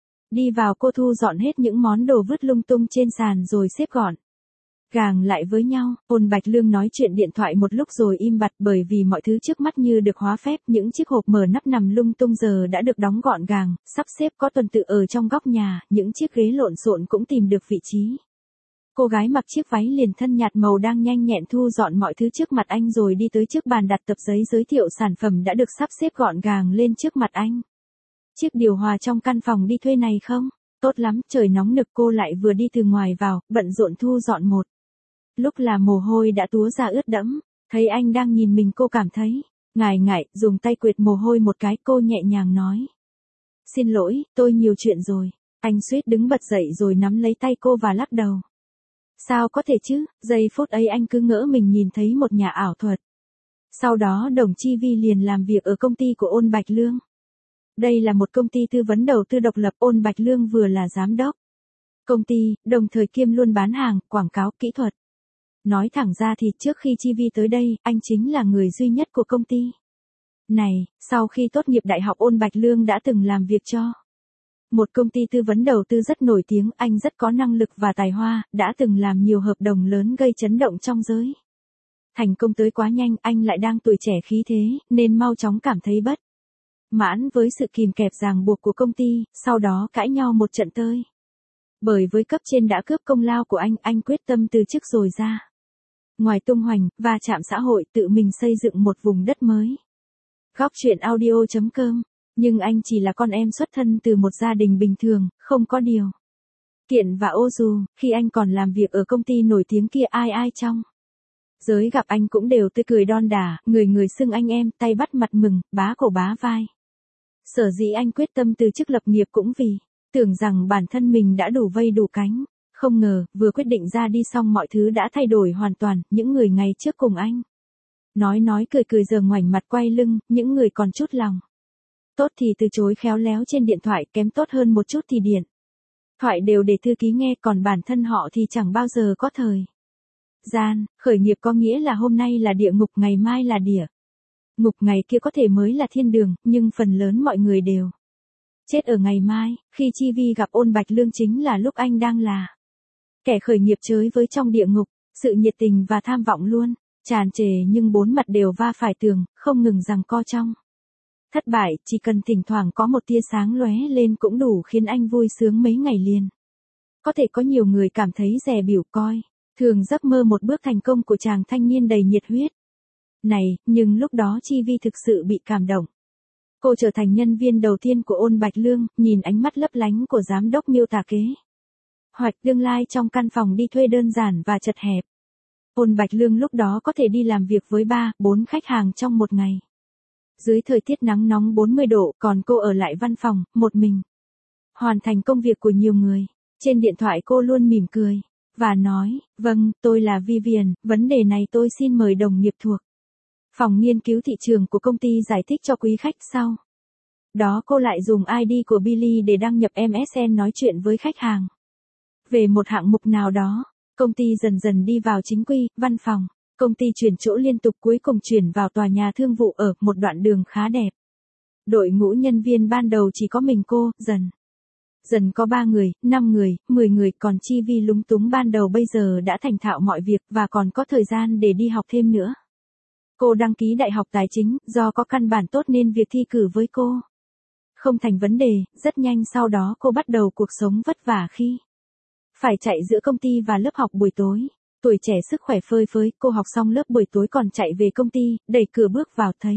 Speaker 1: đi vào cô thu dọn hết những món đồ vứt lung tung trên sàn rồi xếp gọn gàng lại với nhau. Ôn Bạch Lương nói chuyện điện thoại một lúc rồi im bặt, bởi vì mọi thứ trước mắt như được hóa phép, những chiếc hộp mở nắp nằm lung tung giờ đã được đóng gọn gàng, sắp xếp có tuần tự ở trong góc nhà, những chiếc ghế lộn xộn cũng tìm được vị trí. Cô gái mặc chiếc váy liền thân nhạt màu đang nhanh nhẹn thu dọn mọi thứ trước mặt anh rồi đi tới trước bàn đặt tập giấy giới thiệu sản phẩm đã được sắp xếp gọn gàng lên trước mặt anh. Chiếc điều hòa trong căn phòng đi thuê này không? Tốt lắm, trời nóng nực. Cô lại vừa đi từ ngoài vào, bận rộn thu dọn một lúc là mồ hôi đã túa ra ướt đẫm. Thấy anh đang nhìn mình cô cảm thấy ngại ngại, dùng tay quệt mồ hôi một cái, cô nhẹ nhàng nói: "Xin lỗi, tôi nhiều chuyện rồi." Anh suýt đứng bật dậy rồi nắm lấy tay cô và lắc đầu. Sao có thể chứ, giây phút ấy anh cứ ngỡ mình nhìn thấy một nhà ảo thuật. Sau đó Đồng Chi Vi liền làm việc ở công ty của Ôn Bạch Lương. Đây là một công ty tư vấn đầu tư độc lập, Ôn Bạch Lương vừa là giám đốc công ty, đồng thời kiêm luôn bán hàng, quảng cáo, kỹ thuật. Nói thẳng ra thì trước khi Chi Vi tới đây, anh chính là người duy nhất của công ty này. Sau khi tốt nghiệp đại học, Ôn Bạch Lương đã từng làm việc cho một công ty tư vấn đầu tư rất nổi tiếng, anh rất có năng lực và tài hoa, đã từng làm nhiều hợp đồng lớn gây chấn động trong giới. Thành công tới quá nhanh, anh lại đang tuổi trẻ khí thế, nên mau chóng cảm thấy bất mãn với sự kìm kẹp ràng buộc của công ty, sau đó cãi nhau một trận tơi. Bởi với cấp trên đã cướp công lao của anh, anh quyết tâm từ chức rồi ra ngoài tung hoành, và chạm xã hội, tự mình xây dựng một vùng đất mới. Góc truyện audio chấm com. Nhưng anh chỉ là con em xuất thân từ một gia đình bình thường, không có điều kiện và ô dù. Khi anh còn làm việc ở công ty nổi tiếng kia, ai ai trong giới gặp anh cũng đều tươi cười đon đả, người người xưng anh em, tay bắt mặt mừng, bá cổ bá vai. Sở dĩ anh quyết tâm từ chức lập nghiệp cũng vì tưởng rằng bản thân mình đã đủ vây đủ cánh. Không ngờ, vừa quyết định ra đi xong mọi thứ đã thay đổi hoàn toàn. Những người ngày trước cùng anh nói nói cười cười giờ ngoảnh mặt quay lưng, những người còn chút lòng tốt thì từ chối khéo léo trên điện thoại, kém tốt hơn một chút thì điện thoại đều để thư ký nghe, còn bản thân họ thì chẳng bao giờ có thời gian. Khởi nghiệp có nghĩa là hôm nay là địa ngục, ngày mai là địa ngục, ngày kia có thể mới là thiên đường, nhưng phần lớn mọi người đều chết ở ngày mai. Khi Chi Vi gặp Ôn Bạch Lương chính là lúc anh đang là kẻ khởi nghiệp chới với trong địa ngục, sự nhiệt tình và tham vọng luôn tràn trề, nhưng bốn mặt đều va phải tường, không ngừng giằng co trong thất bại. Chỉ cần thỉnh thoảng có một tia sáng lóe lên cũng đủ khiến anh vui sướng mấy ngày liền. Có thể có nhiều người cảm thấy dè bỉu, coi Thường giấc mơ một bước thành công của chàng thanh niên đầy nhiệt huyết. Này, nhưng lúc đó Chi Vi thực sự bị cảm động. Cô trở thành nhân viên đầu tiên của Ôn Bạch Lương, nhìn ánh mắt lấp lánh của giám đốc miêu tả kế hoạch tương lai trong căn phòng đi thuê đơn giản và chật hẹp. Ôn Bạch Lương lúc đó có thể đi làm việc với ba, bốn khách hàng trong một ngày. Dưới thời tiết nắng nóng bốn mươi độ, còn cô ở lại văn phòng, một mình. Hoàn thành công việc của nhiều người. Trên điện thoại cô luôn mỉm cười, và nói, vâng, tôi là Vivian, vấn đề này tôi xin mời đồng nghiệp thuộc phòng nghiên cứu thị trường của công ty giải thích cho quý khách sau. Đó cô lại dùng i đê của Billy để đăng nhập em ét en nói chuyện với khách hàng. Về một hạng mục nào đó, công ty dần dần đi vào chính quy, văn phòng. Công ty chuyển chỗ liên tục cuối cùng chuyển vào tòa nhà thương vụ ở một đoạn đường khá đẹp. Đội ngũ nhân viên ban đầu chỉ có mình cô, dần. Dần có ba người, năm người, mười người, còn Chi Vi lúng túng ban đầu bây giờ đã thành thạo mọi việc và còn có thời gian để đi học thêm nữa. Cô đăng ký đại học tài chính, do có căn bản tốt nên việc thi cử với cô không thành vấn đề, rất nhanh sau đó cô bắt đầu cuộc sống vất vả khi phải chạy giữa công ty và lớp học buổi tối. Tuổi trẻ sức khỏe phơi phới, cô học xong lớp buổi tối còn chạy về công ty, đẩy cửa bước vào thấy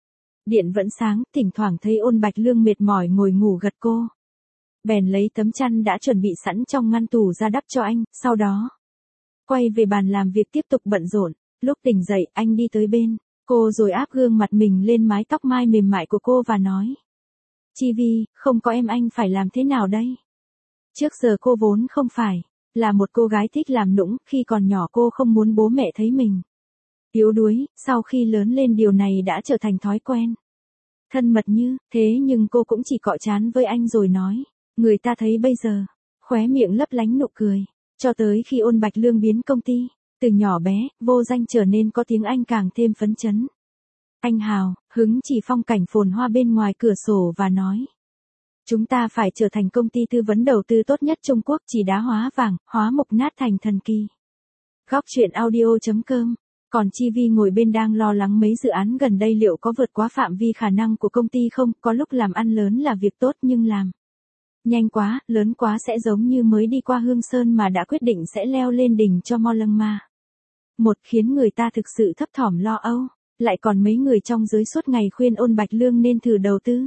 Speaker 1: điện vẫn sáng, thỉnh thoảng thấy Ôn Bạch Lương mệt mỏi ngồi ngủ gật cô. Bèn lấy tấm chăn đã chuẩn bị sẵn trong ngăn tủ ra đắp cho anh, sau đó quay về bàn làm việc tiếp tục bận rộn. Lúc tỉnh dậy, anh đi tới bên cô rồi áp gương mặt mình lên mái tóc mai mềm mại của cô và nói. Chi Vi, không có em anh phải làm thế nào đây? Trước giờ cô vốn không phải là một cô gái thích làm nũng, khi còn nhỏ cô không muốn bố mẹ thấy mình yếu đuối, sau khi lớn lên điều này đã trở thành thói quen. Thân mật như thế nhưng cô cũng chỉ cọ trán với anh rồi nói. Người ta thấy bây giờ, khóe miệng lấp lánh nụ cười, cho tới khi Ôn Bạch Lương biến công ty, từ nhỏ bé, vô danh trở nên có tiếng Anh càng thêm phấn chấn. Anh hào, hứng chỉ phong cảnh phồn hoa bên ngoài cửa sổ và nói. Chúng ta phải trở thành công ty tư vấn đầu tư tốt nhất Trung Quốc, chỉ đá hóa vàng, hóa mục nát thành thần kỳ. Góc chuyện audio chấm com. Còn Chi Vi ngồi bên đang lo lắng mấy dự án gần đây liệu có vượt quá phạm vi khả năng của công ty không, có lúc làm ăn lớn là việc tốt nhưng làm nhanh quá, lớn quá sẽ giống như mới đi qua Hương Sơn mà đã quyết định sẽ leo lên đỉnh cho Mo Lăng Ma. Một khiến người ta thực sự thấp thỏm lo âu, lại còn mấy người trong giới suốt ngày khuyên Ôn Bạch Lương nên thử đầu tư.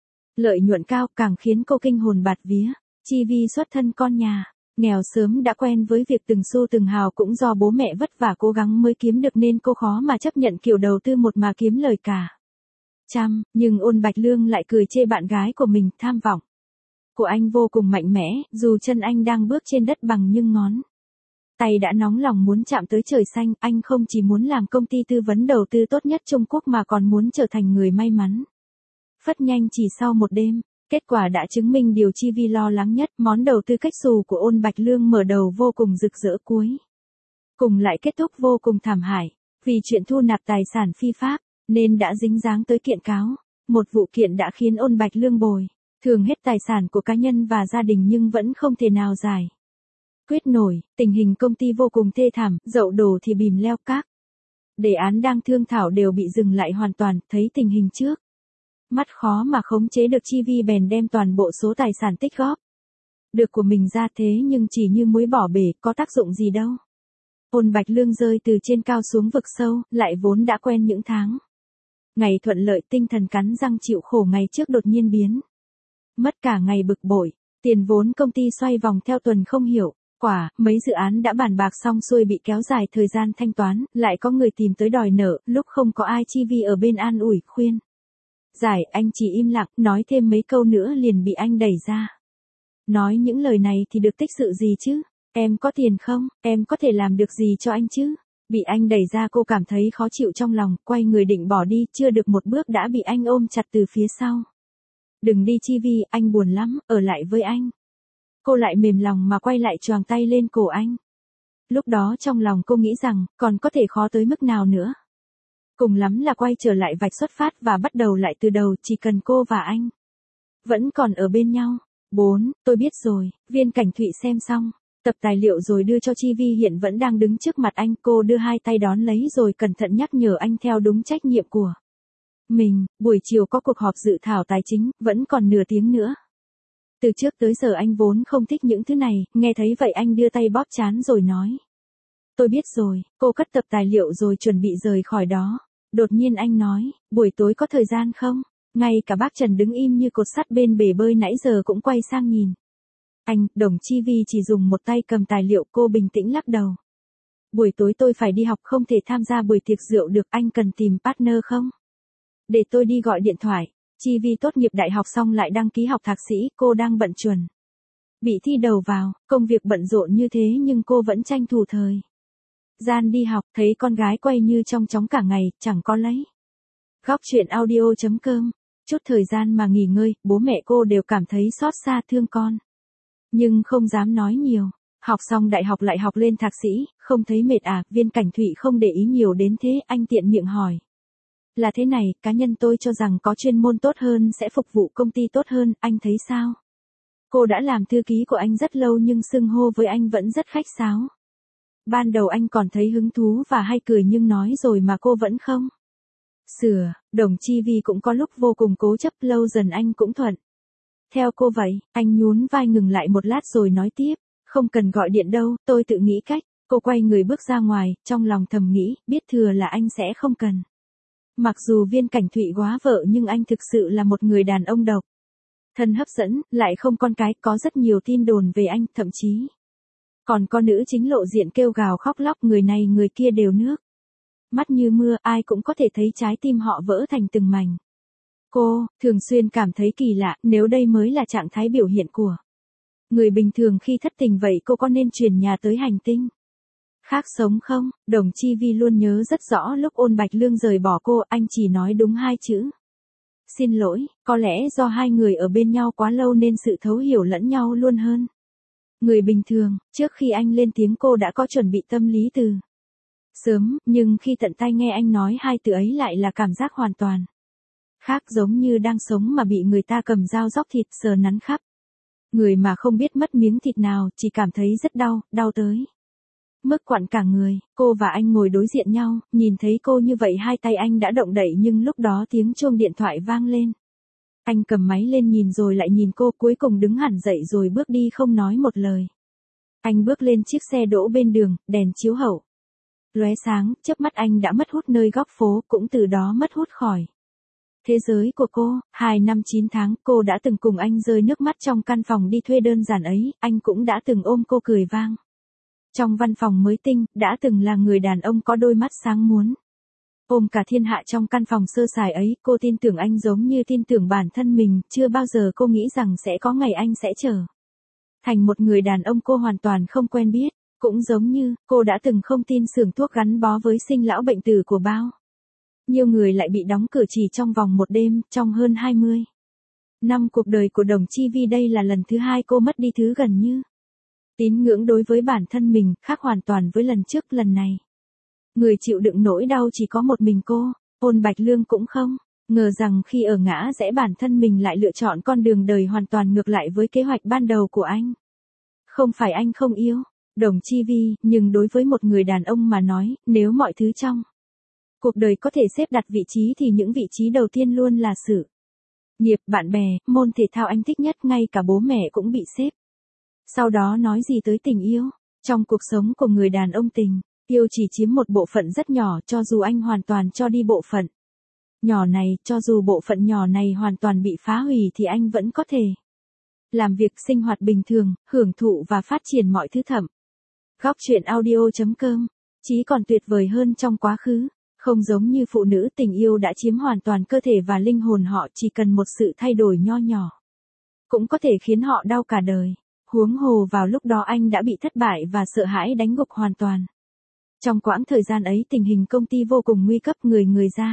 Speaker 1: Lợi nhuận cao càng khiến cô kinh hồn bạt vía. Chi Vi xuất thân con nhà nghèo sớm đã quen với việc từng xu từng hào, cũng do bố mẹ vất vả cố gắng mới kiếm được nên cô khó mà chấp nhận kiểu đầu tư một mà kiếm lời cả trăm, nhưng Ôn Bạch Lương lại cười chê bạn gái của mình tham vọng của anh vô cùng mạnh mẽ, dù chân anh đang bước trên đất bằng nhưng ngón tay đã nóng lòng muốn chạm tới trời xanh. Anh không chỉ muốn làm công ty tư vấn đầu tư tốt nhất Trung Quốc mà còn muốn trở thành người may mắn. Phất nhanh chỉ sau một đêm, kết quả đã chứng minh điều Chi Vi lo lắng nhất. Món đầu tư cách xù của Ôn Bạch Lương mở đầu vô cùng rực rỡ, cuối cùng lại kết thúc vô cùng thảm hại, vì chuyện thu nạp tài sản phi pháp, nên đã dính dáng tới kiện cáo. Một vụ kiện đã khiến Ôn Bạch Lương bồi thường hết tài sản của cá nhân và gia đình nhưng vẫn không thể nào giải quyết nổi. Tình hình công ty vô cùng thê thảm, dậu đổ thì bìm leo, các đề án đang thương thảo đều bị dừng lại hoàn toàn. Thấy tình hình trước mắt khó mà khống chế được, Chi Vi bèn đem toàn bộ số tài sản tích góp được của mình ra, thế nhưng chỉ như muối bỏ bể, có tác dụng gì đâu. Ôn Bạch Lương rơi từ trên cao xuống vực sâu, lại vốn đã quen những tháng ngày thuận lợi, tinh thần cắn răng chịu khổ ngày trước đột nhiên biến mất cả ngày bực bội. Tiền vốn công ty xoay vòng theo tuần không hiểu quả, mấy dự án đã bàn bạc xong xuôi bị kéo dài thời gian thanh toán, lại có người tìm tới đòi nợ. Lúc không có ai, Chi Vi ở bên an ủi khuyên giải, anh chỉ im lặng, nói thêm mấy câu nữa liền bị anh đẩy ra. Nói những lời này thì được tích sự gì chứ? Em có tiền không? Em có thể làm được gì cho anh chứ? Bị anh đẩy ra cô cảm thấy khó chịu trong lòng, quay người định bỏ đi, chưa được một bước đã bị anh ôm chặt từ phía sau. Đừng đi Chi Vi, anh buồn lắm, ở lại với anh. Cô lại mềm lòng mà quay lại choàng tay lên cổ anh. Lúc đó trong lòng cô nghĩ rằng, còn có thể khó tới mức nào nữa. Cùng lắm là quay trở lại vạch xuất phát và bắt đầu lại từ đầu, chỉ cần cô và anh vẫn còn ở bên nhau. bốn. Tôi biết rồi, Viên Cảnh Thụy xem xong tập tài liệu rồi đưa cho Chi Vi, hiện vẫn đang đứng trước mặt anh. Cô đưa hai tay đón lấy rồi cẩn thận nhắc nhở anh theo đúng trách nhiệm của mình. Buổi chiều có cuộc họp dự thảo tài chính, vẫn còn nửa tiếng nữa. Từ trước tới giờ anh vốn không thích những thứ này, nghe thấy vậy anh đưa tay bóp trán rồi nói. Tôi biết rồi, cô cất tập tài liệu rồi chuẩn bị rời khỏi đó. Đột nhiên anh nói, buổi tối có thời gian không? Ngay cả bác Trần đứng im như cột sắt bên bể bơi nãy giờ cũng quay sang nhìn. Anh, Đồng Chi Vi chỉ dùng một tay cầm tài liệu, cô bình tĩnh lắc đầu. Buổi tối tôi phải đi học, không thể tham gia buổi tiệc rượu được, anh cần tìm partner không? Để tôi đi gọi điện thoại. Chi Vi tốt nghiệp đại học xong lại đăng ký học thạc sĩ, cô đang bận chuẩn bị thi đầu vào, công việc bận rộn như thế nhưng cô vẫn tranh thủ thời gian đi học, thấy con gái quay như trong chóng cả ngày, chẳng có lấy. Góc chuyện audio chấm com. Chút thời gian mà nghỉ ngơi, bố mẹ cô đều cảm thấy xót xa thương con. Nhưng không dám nói nhiều. Học xong đại học lại học lên thạc sĩ, không thấy mệt à? Viên Cảnh Thụy không để ý nhiều đến thế, anh tiện miệng hỏi. Là thế này, cá nhân tôi cho rằng có chuyên môn tốt hơn sẽ phục vụ công ty tốt hơn, anh thấy sao? Cô đã làm thư ký của anh rất lâu nhưng xưng hô với anh vẫn rất khách sáo. Ban đầu anh còn thấy hứng thú và hay cười nhưng nói rồi mà cô vẫn không sửa. Đồng Chi Vi cũng có lúc vô cùng cố chấp, lâu dần anh cũng thuận theo cô vậy. Anh nhún vai ngừng lại một lát rồi nói tiếp. Không cần gọi điện đâu, tôi tự nghĩ cách. Cô quay người bước ra ngoài, trong lòng thầm nghĩ, biết thừa là anh sẽ không cần. Mặc dù Viên Cảnh Thụy góa vợ nhưng anh thực sự là một người đàn ông độc thân hấp dẫn, lại không con cái, có rất nhiều tin đồn về anh, thậm chí còn có nữ chính lộ diện kêu gào khóc lóc, người này người kia đều nước mắt như mưa, ai cũng có thể thấy trái tim họ vỡ thành từng mảnh. Cô thường xuyên cảm thấy kỳ lạ, nếu đây mới là trạng thái biểu hiện của người bình thường khi thất tình vậy cô có nên chuyển nhà tới hành tinh khác sống không? Đồng Chi Vi luôn nhớ rất rõ lúc Ôn Bạch Lương rời bỏ cô, anh chỉ nói đúng hai chữ. Xin lỗi, có lẽ do hai người ở bên nhau quá lâu nên sự thấu hiểu lẫn nhau luôn hơn người bình thường. Trước khi anh lên tiếng cô đã có chuẩn bị tâm lý từ sớm, nhưng khi tận tai nghe anh nói hai từ ấy lại là cảm giác hoàn toàn khác, giống như đang sống mà bị người ta cầm dao róc thịt sờ nắn khắp người mà không biết mất miếng thịt nào, chỉ cảm thấy rất đau, đau tới mức quặn cả người. Cô và anh ngồi đối diện nhau, nhìn thấy cô như vậy hai tay anh đã động đậy nhưng lúc đó tiếng chuông điện thoại vang lên. Anh cầm máy lên nhìn rồi lại nhìn cô, cuối cùng đứng hẳn dậy rồi bước đi không nói một lời. Anh bước lên chiếc xe đỗ bên đường, đèn chiếu hậu lóe sáng, chớp mắt anh đã mất hút nơi góc phố, cũng từ đó mất hút khỏi thế giới của cô. Hai năm chín tháng, cô đã từng cùng anh rơi nước mắt trong căn phòng đi thuê đơn giản ấy, anh cũng đã từng ôm cô cười vang trong văn phòng mới tinh, đã từng là người đàn ông có đôi mắt sáng muốn ôm cả thiên hạ trong căn phòng sơ sài ấy. Cô tin tưởng anh giống như tin tưởng bản thân mình, chưa bao giờ cô nghĩ rằng sẽ có ngày anh sẽ trở thành một người đàn ông cô hoàn toàn không quen biết. Cũng giống như, cô đã từng không tin xưởng thuốc gắn bó với sinh lão bệnh tử của bao nhiều người lại bị đóng cửa chỉ trong vòng một đêm. Trong hơn hai mươi năm cuộc đời của Đồng Chi Vi, đây là lần thứ hai cô mất đi thứ gần như tín ngưỡng đối với bản thân mình, khác hoàn toàn với lần trước. Lần này, người chịu đựng nỗi đau chỉ có một mình cô. Ôn Bạch Lương cũng không ngờ rằng khi ở ngã rẽ bản thân mình lại lựa chọn con đường đời hoàn toàn ngược lại với kế hoạch ban đầu của anh. Không phải anh không yêu Đồng Chi Vi, nhưng đối với một người đàn ông mà nói, nếu mọi thứ trong cuộc đời có thể xếp đặt vị trí thì những vị trí đầu tiên luôn là sự nghiệp, bạn bè, môn thể thao anh thích nhất, ngay cả bố mẹ cũng bị xếp. Sau đó nói gì tới tình yêu? Trong cuộc sống của người đàn ông, tình yêu chỉ chiếm một bộ phận rất nhỏ, cho dù anh hoàn toàn cho đi bộ phận nhỏ này, cho dù bộ phận nhỏ này hoàn toàn bị phá hủy thì anh vẫn có thể làm việc, sinh hoạt bình thường, hưởng thụ và phát triển mọi thứ. Thẩm Góc chuyện audio chấm com. Chí còn tuyệt vời hơn trong quá khứ. Không giống như phụ nữ, tình yêu đã chiếm hoàn toàn cơ thể và linh hồn họ, chỉ cần một sự thay đổi nho nhỏ cũng có thể khiến họ đau cả đời. Huống hồ vào lúc đó anh đã bị thất bại và sợ hãi đánh gục hoàn toàn. Trong quãng thời gian ấy tình hình công ty vô cùng nguy cấp, người người ra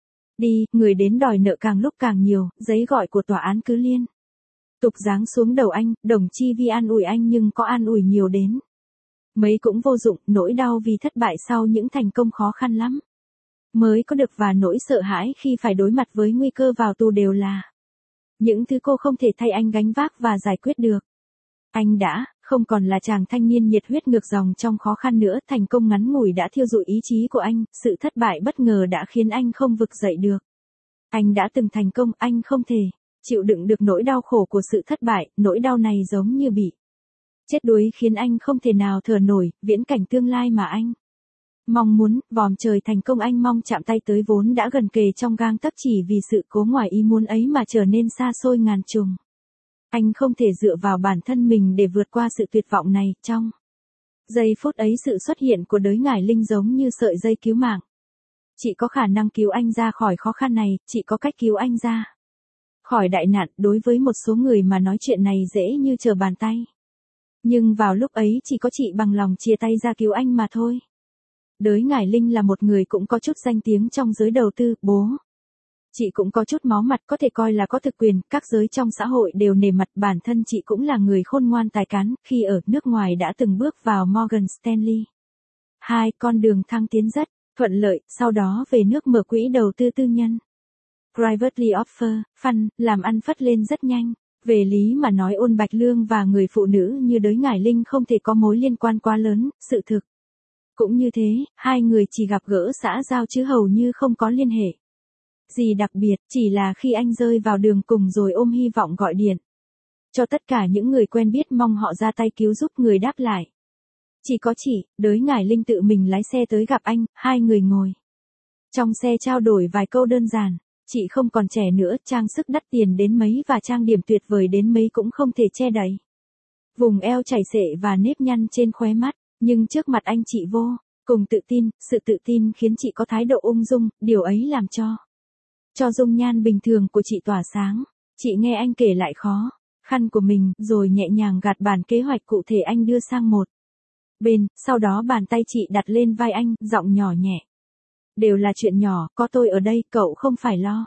Speaker 1: đi, người đến đòi nợ càng lúc càng nhiều, giấy gọi của tòa án cứ liên tục giáng xuống đầu anh. Đồng Chi Vi an ủi anh nhưng có an ủi nhiều đến mấy cũng vô dụng, nỗi đau vì thất bại sau những thành công khó khăn lắm mới có được, và nỗi sợ hãi khi phải đối mặt với nguy cơ vào tù đều là những thứ cô không thể thay anh gánh vác và giải quyết được. Anh đã không còn là chàng thanh niên nhiệt huyết ngược dòng trong khó khăn nữa, thành công ngắn ngủi đã thiêu rụi ý chí của anh, sự thất bại bất ngờ đã khiến anh không vực dậy được. Anh đã từng thành công, anh không thể chịu đựng được nỗi đau khổ của sự thất bại, nỗi đau này giống như bị chết đuối khiến anh không thể nào thở nổi, viễn cảnh tương lai mà anh Mong muốn, vòm trời thành công anh mong chạm tay tới vốn đã gần kề trong gang tấc chỉ vì sự cố ngoài ý muốn ấy mà trở nên xa xôi ngàn trùng. Anh không thể dựa vào bản thân mình để vượt qua sự tuyệt vọng này, trong giây phút ấy sự xuất hiện của đới ngải linh giống như sợi dây cứu mạng. Chị có khả năng cứu anh ra khỏi khó khăn này, chị có cách cứu anh ra khỏi đại nạn. Đối với một số người mà nói chuyện này dễ như trở bàn tay. Nhưng vào lúc ấy chỉ có chị bằng lòng chia tay ra cứu anh mà thôi. Đới ngải linh là một người cũng có chút danh tiếng trong giới đầu tư, bố. Chị cũng có chút máu mặt, có thể coi là có thực quyền, các giới trong xã hội đều nể mặt. Bản thân chị cũng là người khôn ngoan tài cán, khi ở nước ngoài đã từng bước vào Morgan Stanley. Hai, con đường thăng tiến rất thuận lợi, sau đó về nước mở quỹ đầu tư tư nhân. Privately offer, fund, làm ăn phất lên rất nhanh. Về lý mà nói Ôn Bạch Lương và người phụ nữ như đới ngải linh không thể có mối liên quan quá lớn, sự thực cũng như thế, hai người chỉ gặp gỡ xã giao chứ hầu như không có liên hệ gì đặc biệt, chỉ là khi anh rơi vào đường cùng rồi ôm hy vọng gọi điện cho tất cả những người quen biết mong họ ra tay cứu giúp. Người đáp lại chỉ có chị. Đới ngải linh tự mình lái xe tới gặp anh, hai người ngồi trong xe trao đổi vài câu đơn giản. Chị không còn trẻ nữa, trang sức đắt tiền đến mấy và trang điểm tuyệt vời đến mấy cũng không thể che đậy vùng eo chảy xệ và nếp nhăn trên khóe mắt, nhưng trước mặt anh chị vô cùng tự tin. Sự tự tin khiến chị có thái độ ung dung, điều ấy làm cho cho dung nhan bình thường của chị tỏa sáng. Chị nghe anh kể lại khó khăn của mình, rồi nhẹ nhàng gạt bản kế hoạch cụ thể anh đưa sang một bên, sau đó bàn tay chị đặt lên vai anh, giọng nhỏ nhẹ. Đều là chuyện nhỏ, có tôi ở đây, cậu không phải lo.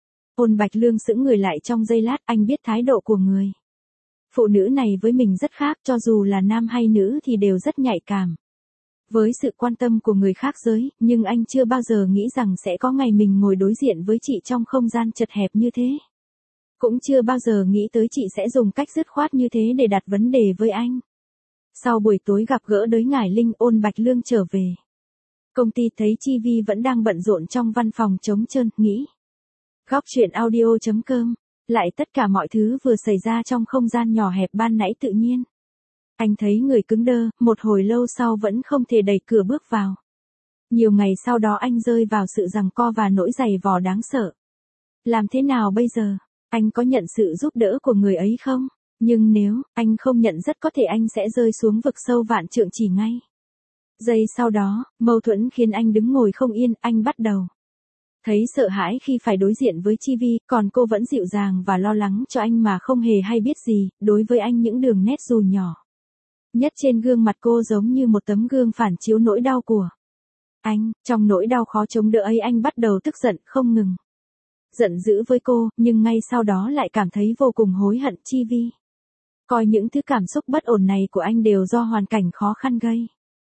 Speaker 1: Ôn Bạch Lương sững người lại trong giây lát, anh biết thái độ của người phụ nữ này với mình rất khác, cho dù là nam hay nữ thì đều rất nhạy cảm với sự quan tâm của người khác giới, nhưng anh chưa bao giờ nghĩ rằng sẽ có ngày mình ngồi đối diện với chị trong không gian chật hẹp như thế. Cũng chưa bao giờ nghĩ tới chị sẽ dùng cách dứt khoát như thế để đặt vấn đề với anh. Sau buổi tối gặp gỡ đới ngải linh, Ôn Bạch Lương trở về công ty thấy Chi Vi vẫn đang bận rộn trong văn phòng trống trơn, nghĩ. Góc truyện audio chấm com. Lại tất cả mọi thứ vừa xảy ra trong không gian nhỏ hẹp ban nãy tự nhiên. Anh thấy người cứng đơ, một hồi lâu sau vẫn không thể đẩy cửa bước vào. Nhiều ngày sau đó anh rơi vào sự giằng co và nỗi dày vò đáng sợ. Làm thế nào bây giờ? Anh có nhận sự giúp đỡ của người ấy không? Nhưng nếu anh không nhận rất có thể anh sẽ rơi xuống vực sâu vạn trượng chỉ ngay. Giây sau đó, mâu thuẫn khiến anh đứng ngồi không yên, anh bắt đầu thấy sợ hãi khi phải đối diện với Chi Vi, còn cô vẫn dịu dàng và lo lắng cho anh mà không hề hay biết gì. Đối với anh những đường nét dù nhỏ nhất trên gương mặt cô giống như một tấm gương phản chiếu nỗi đau của anh. Trong nỗi đau khó chống đỡ ấy anh bắt đầu tức giận không ngừng. Giận dữ với cô, nhưng ngay sau đó lại cảm thấy vô cùng hối hận. Chi Vi coi những thứ cảm xúc bất ổn này của anh đều do hoàn cảnh khó khăn gây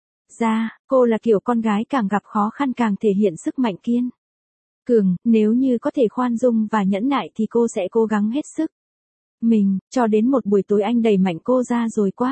Speaker 1: ra. Cô là kiểu con gái càng gặp khó khăn càng thể hiện sức mạnh kiên cường, nếu như có thể khoan dung và nhẫn nại thì cô sẽ cố gắng hết sức mình, cho đến một buổi tối anh đẩy mạnh cô ra rồi quát.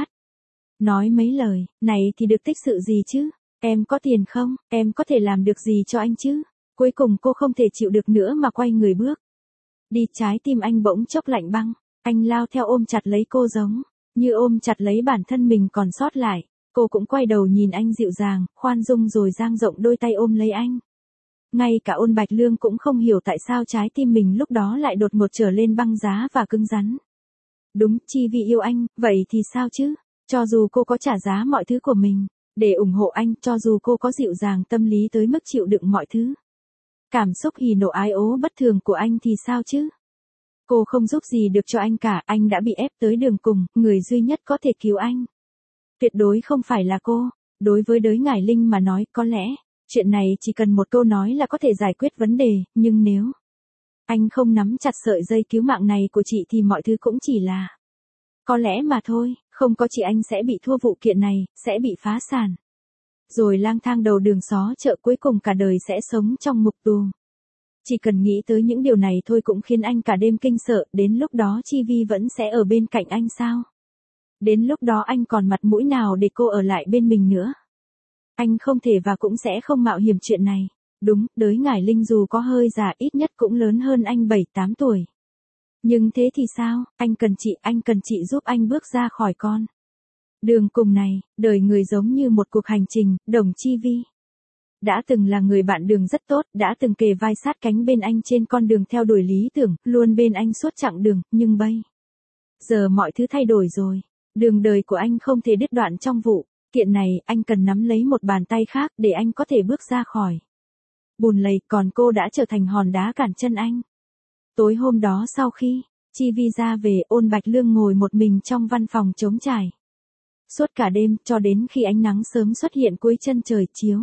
Speaker 1: Nói mấy lời này thì được tích sự gì chứ? Em có tiền không? Em có thể làm được gì cho anh chứ? Cuối cùng cô không thể chịu được nữa mà quay người bước đi. Trái tim anh bỗng chốc lạnh băng. Anh lao theo ôm chặt lấy cô giống như ôm chặt lấy bản thân mình còn sót lại. Cô cũng quay đầu nhìn anh dịu dàng, khoan dung rồi dang rộng đôi tay ôm lấy anh. Ngay cả Ôn Bạch Lương cũng không hiểu tại sao trái tim mình lúc đó lại đột ngột trở lên băng giá và cứng rắn. Đúng, Chi Vi yêu anh, vậy thì sao chứ? Cho dù cô có trả giá mọi thứ của mình để ủng hộ anh, cho dù cô có dịu dàng tâm lý tới mức chịu đựng mọi thứ cảm xúc hỉ nộ ái ố bất thường của anh thì sao chứ? Cô không giúp gì được cho anh cả, anh đã bị ép tới đường cùng, người duy nhất có thể cứu anh tuyệt đối không phải là cô. Đối với đới ngải linh mà nói, có lẽ chuyện này chỉ cần một câu nói là có thể giải quyết vấn đề, nhưng nếu anh không nắm chặt sợi dây cứu mạng này của chị thì mọi thứ cũng chỉ là có lẽ mà thôi. Không có chị anh sẽ bị thua vụ kiện này, sẽ bị phá sản, rồi lang thang đầu đường xó chợ, cuối cùng cả đời sẽ sống trong ngục tù. Chỉ cần nghĩ tới những điều này thôi cũng khiến anh cả đêm kinh sợ. Đến lúc đó Chi Vi vẫn sẽ ở bên cạnh anh sao? Đến lúc đó anh còn mặt mũi nào để cô ở lại bên mình nữa? Anh không thể và cũng sẽ không mạo hiểm chuyện này. Đúng, đới ngải linh dù có hơi già ít nhất cũng lớn hơn anh bảy tám tuổi. Nhưng thế thì sao? Anh cần chị, anh cần chị giúp anh bước ra khỏi con đường cùng này. Đời người giống như một cuộc hành trình, đồng Chi Vi Đã từng là người bạn đường rất tốt, đã từng kề vai sát cánh bên anh trên con đường theo đuổi lý tưởng, luôn bên anh suốt chặng đường, nhưng bây giờ mọi thứ thay đổi rồi. Đường đời của anh không thể đứt đoạn trong vụ kiện này, anh cần nắm lấy một bàn tay khác để anh có thể bước ra khỏi bùn lầy, còn cô đã trở thành hòn đá cản chân anh. Tối hôm đó sau khi Chi Vi ra về, Ôn Bạch Lương ngồi một mình trong văn phòng trống trải suốt cả đêm, cho đến khi ánh nắng sớm xuất hiện cuối chân trời chiếu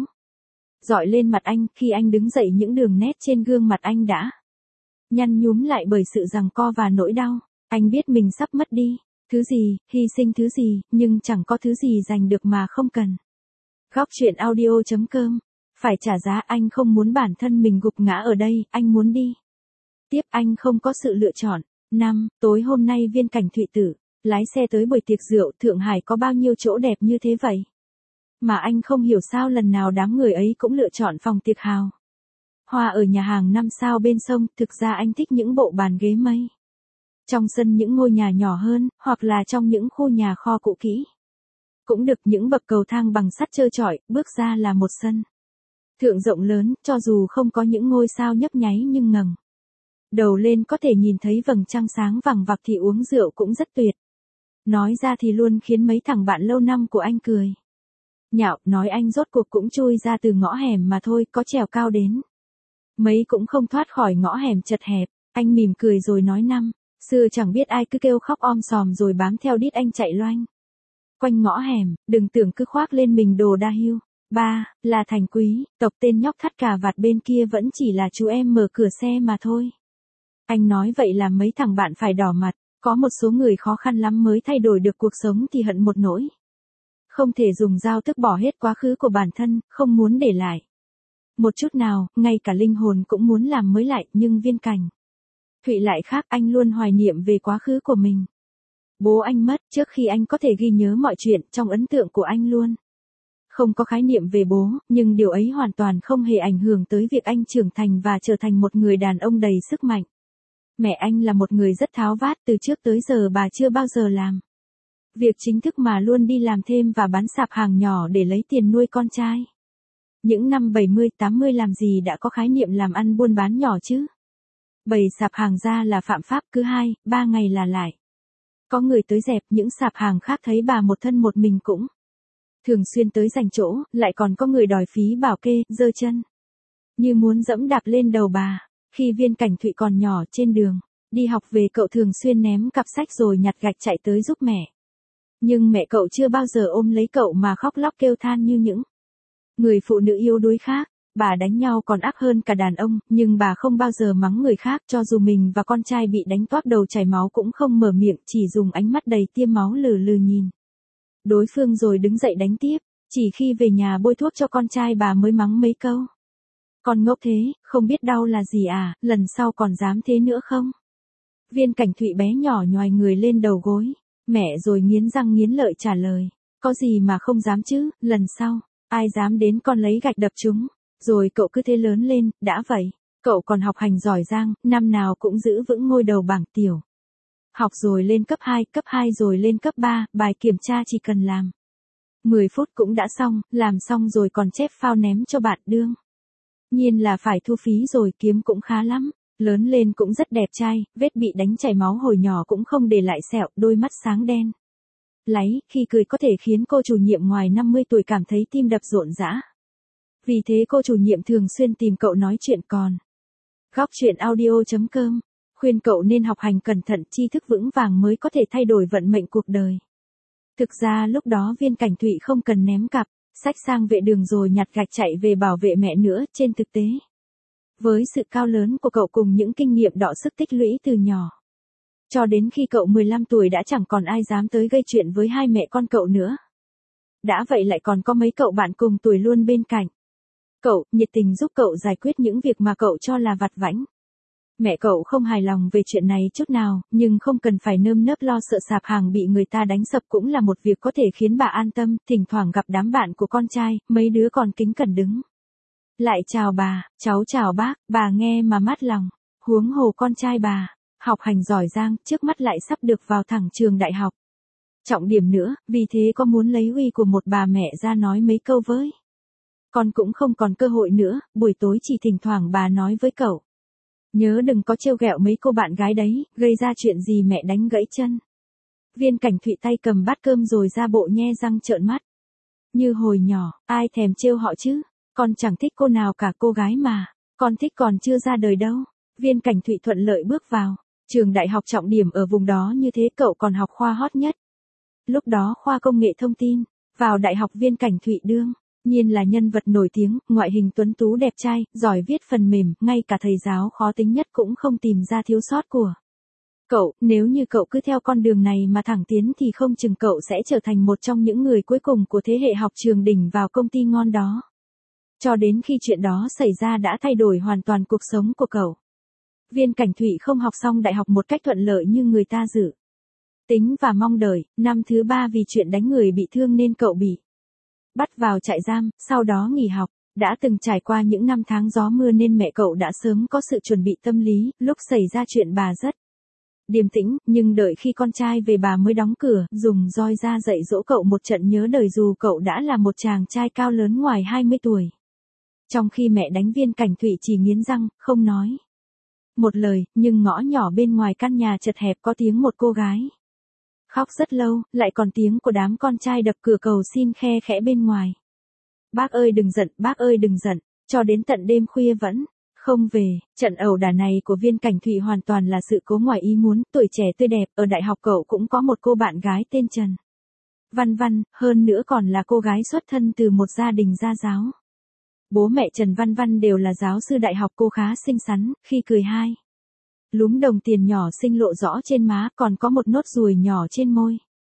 Speaker 1: rọi lên mặt anh. Khi anh đứng dậy, những đường nét trên gương mặt anh đã nhăn nhúm lại bởi sự giằng co và nỗi đau. Anh biết mình sắp mất đi thứ gì, hy sinh thứ gì, nhưng chẳng có thứ gì giành được mà không cần. Góc truyện audio chấm com. Phải trả giá, anh không muốn bản thân mình gục ngã ở đây, anh muốn đi tiếp, anh không có sự lựa chọn. Năm, tối hôm nay Viên Cảnh Thụy Tử lái xe tới buổi tiệc rượu. Thượng Hải có bao nhiêu chỗ đẹp như thế vậy? Mà anh không hiểu sao lần nào đám người ấy cũng lựa chọn phòng tiệc hào hoa ở nhà hàng năm sao bên sông. Thực ra anh thích những bộ bàn ghế mây trong sân những ngôi nhà nhỏ hơn, hoặc là trong những khu nhà kho cũ kỹ. Cũng được, những bậc cầu thang bằng sắt trơ trọi, bước ra là một sân thượng rộng lớn, cho dù không có những ngôi sao nhấp nháy nhưng ngẩng đầu lên có thể nhìn thấy vầng trăng sáng vằng vặc thì uống rượu cũng rất tuyệt. Nói ra thì luôn khiến mấy thằng bạn lâu năm của anh cười nhạo, nói anh rốt cuộc cũng chui ra từ ngõ hẻm mà thôi, có trèo cao đến mấy cũng không thoát khỏi ngõ hẻm chật hẹp. Anh mỉm cười rồi nói, năm xưa chẳng biết ai cứ kêu khóc om sòm rồi bám theo đít anh chạy loanh quanh ngõ hẻm, đừng tưởng cứ khoác lên mình đồ đa hiu. Ba, là Thành Quý, tộc tên nhóc thắt cà vạt bên kia vẫn chỉ là chú em mở cửa xe mà thôi. Anh nói vậy là mấy thằng bạn phải đỏ mặt. Có một số người khó khăn lắm mới thay đổi được cuộc sống thì hận một nỗi không thể dùng dao tức bỏ hết quá khứ của bản thân, không muốn để lại một chút nào, ngay cả linh hồn cũng muốn làm mới lại. Nhưng Viên Cảnh Thụy lại khác, anh luôn hoài niệm về quá khứ của mình. Bố anh mất trước khi anh có thể ghi nhớ mọi chuyện, trong ấn tượng của anh luôn không có khái niệm về bố, nhưng điều ấy hoàn toàn không hề ảnh hưởng tới việc anh trưởng thành và trở thành một người đàn ông đầy sức mạnh. Mẹ anh là một người rất tháo vát, từ trước tới giờ bà chưa bao giờ làm việc chính thức mà luôn đi làm thêm và bán sạp hàng nhỏ để lấy tiền nuôi con trai. Những năm bảy mươi tám mươi làm gì đã có khái niệm làm ăn buôn bán nhỏ chứ. Bày sạp hàng ra là phạm pháp, cứ hai, ba ngày là lại có người tới dẹp. Những sạp hàng khác thấy bà một thân một mình cũng thường xuyên tới giành chỗ, lại còn có người đòi phí bảo kê, giơ chân như muốn dẫm đạp lên đầu bà. Khi Viên Cảnh Thụy còn nhỏ, trên đường đi học về, cậu thường xuyên ném cặp sách rồi nhặt gạch chạy tới giúp mẹ. Nhưng mẹ cậu chưa bao giờ ôm lấy cậu mà khóc lóc kêu than như những người phụ nữ yếu đuối khác. Bà đánh nhau còn ác hơn cả đàn ông, nhưng bà không bao giờ mắng người khác, cho dù mình và con trai bị đánh toác đầu chảy máu cũng không mở miệng, chỉ dùng ánh mắt đầy tia máu lừ lừ nhìn đối phương rồi đứng dậy đánh tiếp. Chỉ khi về nhà bôi thuốc cho con trai bà mới mắng mấy câu. Con ngốc thế, không biết đau là gì à, lần sau còn dám thế nữa không? Viên Cảnh Thụy bé nhỏ nhoài người lên đầu gối mẹ rồi nghiến răng nghiến lợi trả lời. Có gì mà không dám chứ, lần sau ai dám đến con lấy gạch đập chúng. Rồi cậu cứ thế lớn lên. Đã vậy, cậu còn học hành giỏi giang, năm nào cũng giữ vững ngôi đầu bảng tiểu học, rồi lên cấp hai, cấp hai rồi lên cấp ba, bài kiểm tra chỉ cần làm mười phút cũng đã xong, làm xong rồi còn chép phao ném cho bạn. Đương nhiên là phải thu phí rồi, kiếm cũng khá lắm. Lớn lên cũng rất đẹp trai, vết bị đánh chảy máu hồi nhỏ cũng không để lại sẹo, đôi mắt sáng đen láy, khi cười có thể khiến cô chủ nhiệm ngoài năm mươi tuổi cảm thấy tim đập rộn rã. Vì thế cô chủ nhiệm thường xuyên tìm cậu nói chuyện. Còn Góc truyện audio chấm com khuyên cậu nên học hành cẩn thận, tri thức vững vàng mới có thể thay đổi vận mệnh cuộc đời. Thực ra lúc đó Viên Cảnh Thụy không cần ném cặp sách sang vệ đường rồi nhặt gạch chạy về bảo vệ mẹ nữa. Trên thực tế, với sự cao lớn của cậu cùng những kinh nghiệm đọ sức tích lũy từ nhỏ, cho đến khi cậu mười lăm tuổi đã chẳng còn ai dám tới gây chuyện với hai mẹ con cậu nữa. Đã vậy lại còn có mấy cậu bạn cùng tuổi luôn bên cạnh cậu, nhiệt tình giúp cậu giải quyết những việc mà cậu cho là vặt vãnh. Mẹ cậu không hài lòng về chuyện này chút nào, nhưng không cần phải nơm nớp lo sợ sạp hàng bị người ta đánh sập cũng là một việc có thể khiến bà an tâm. Thỉnh thoảng gặp đám bạn của con trai, mấy đứa còn kính cẩn đứng lại chào bà, cháu chào bác, bà nghe mà mát lòng. Huống hồ con trai bà học hành giỏi giang, trước mắt lại sắp được vào thẳng trường đại học. Trọng điểm nữa, vì thế có muốn lấy uy của một bà mẹ ra nói mấy câu với Con cũng không còn cơ hội nữa, buổi tối chỉ thỉnh thoảng bà nói với cậu. Nhớ đừng có trêu ghẹo mấy cô bạn gái đấy, gây ra chuyện gì mẹ đánh gãy chân. Viên Cảnh Thụy tay cầm bát cơm rồi ra bộ nhe răng trợn mắt. Như hồi nhỏ, ai thèm trêu họ chứ, con chẳng thích cô nào cả, cô gái mà, con thích còn chưa ra đời đâu. Viên Cảnh Thụy thuận lợi bước vào, trường đại học trọng điểm ở vùng đó như thế cậu còn học khoa hot nhất. Lúc đó khoa công nghệ thông tin, vào đại học Viên Cảnh Thụy đương nhiên là nhân vật nổi tiếng, ngoại hình tuấn tú đẹp trai, giỏi viết phần mềm, ngay cả thầy giáo khó tính nhất cũng không tìm ra thiếu sót của cậu. Nếu như cậu cứ theo con đường này mà thẳng tiến thì không chừng cậu sẽ trở thành một trong những người cuối cùng của thế hệ học trường đỉnh vào công ty ngon đó. Cho đến khi chuyện đó xảy ra đã thay đổi hoàn toàn cuộc sống của cậu. Viên Cảnh Thụy không học xong đại học một cách thuận lợi như người ta dự tính và mong đợi. Năm thứ ba vì chuyện đánh người bị thương nên cậu bị bắt vào trại giam, sau đó nghỉ học. Đã từng trải qua những năm tháng gió mưa nên mẹ cậu đã sớm có sự chuẩn bị tâm lý, lúc xảy ra chuyện bà rất điềm tĩnh, nhưng đợi khi con trai về bà mới đóng cửa, dùng roi ra dạy dỗ cậu một trận nhớ đời dù cậu đã là một chàng trai cao lớn ngoài hai mươi tuổi. Trong khi mẹ đánh Viên Cảnh Thụy chỉ nghiến răng, không nói một lời, nhưng ngõ nhỏ bên ngoài căn nhà chật hẹp có tiếng một cô gái khóc rất lâu, lại còn tiếng của đám con trai đập cửa cầu xin khe khẽ bên ngoài. Bác ơi đừng giận, bác ơi đừng giận, cho đến tận đêm khuya vẫn không về. Trận ẩu đả này của Viên Cảnh Thụy hoàn toàn là sự cố ngoài ý muốn. Tuổi trẻ tươi đẹp, ở đại học cậu cũng có một cô bạn gái tên Trần Văn Văn, hơn nữa còn là cô gái xuất thân từ một gia đình gia giáo. Bố mẹ Trần Văn Văn đều là giáo sư đại học. Cô khá xinh xắn, khi cười hai lúm đồng tiền nhỏ xinh lộ rõ trên má, còn có một nốt ruồi nhỏ trên môi.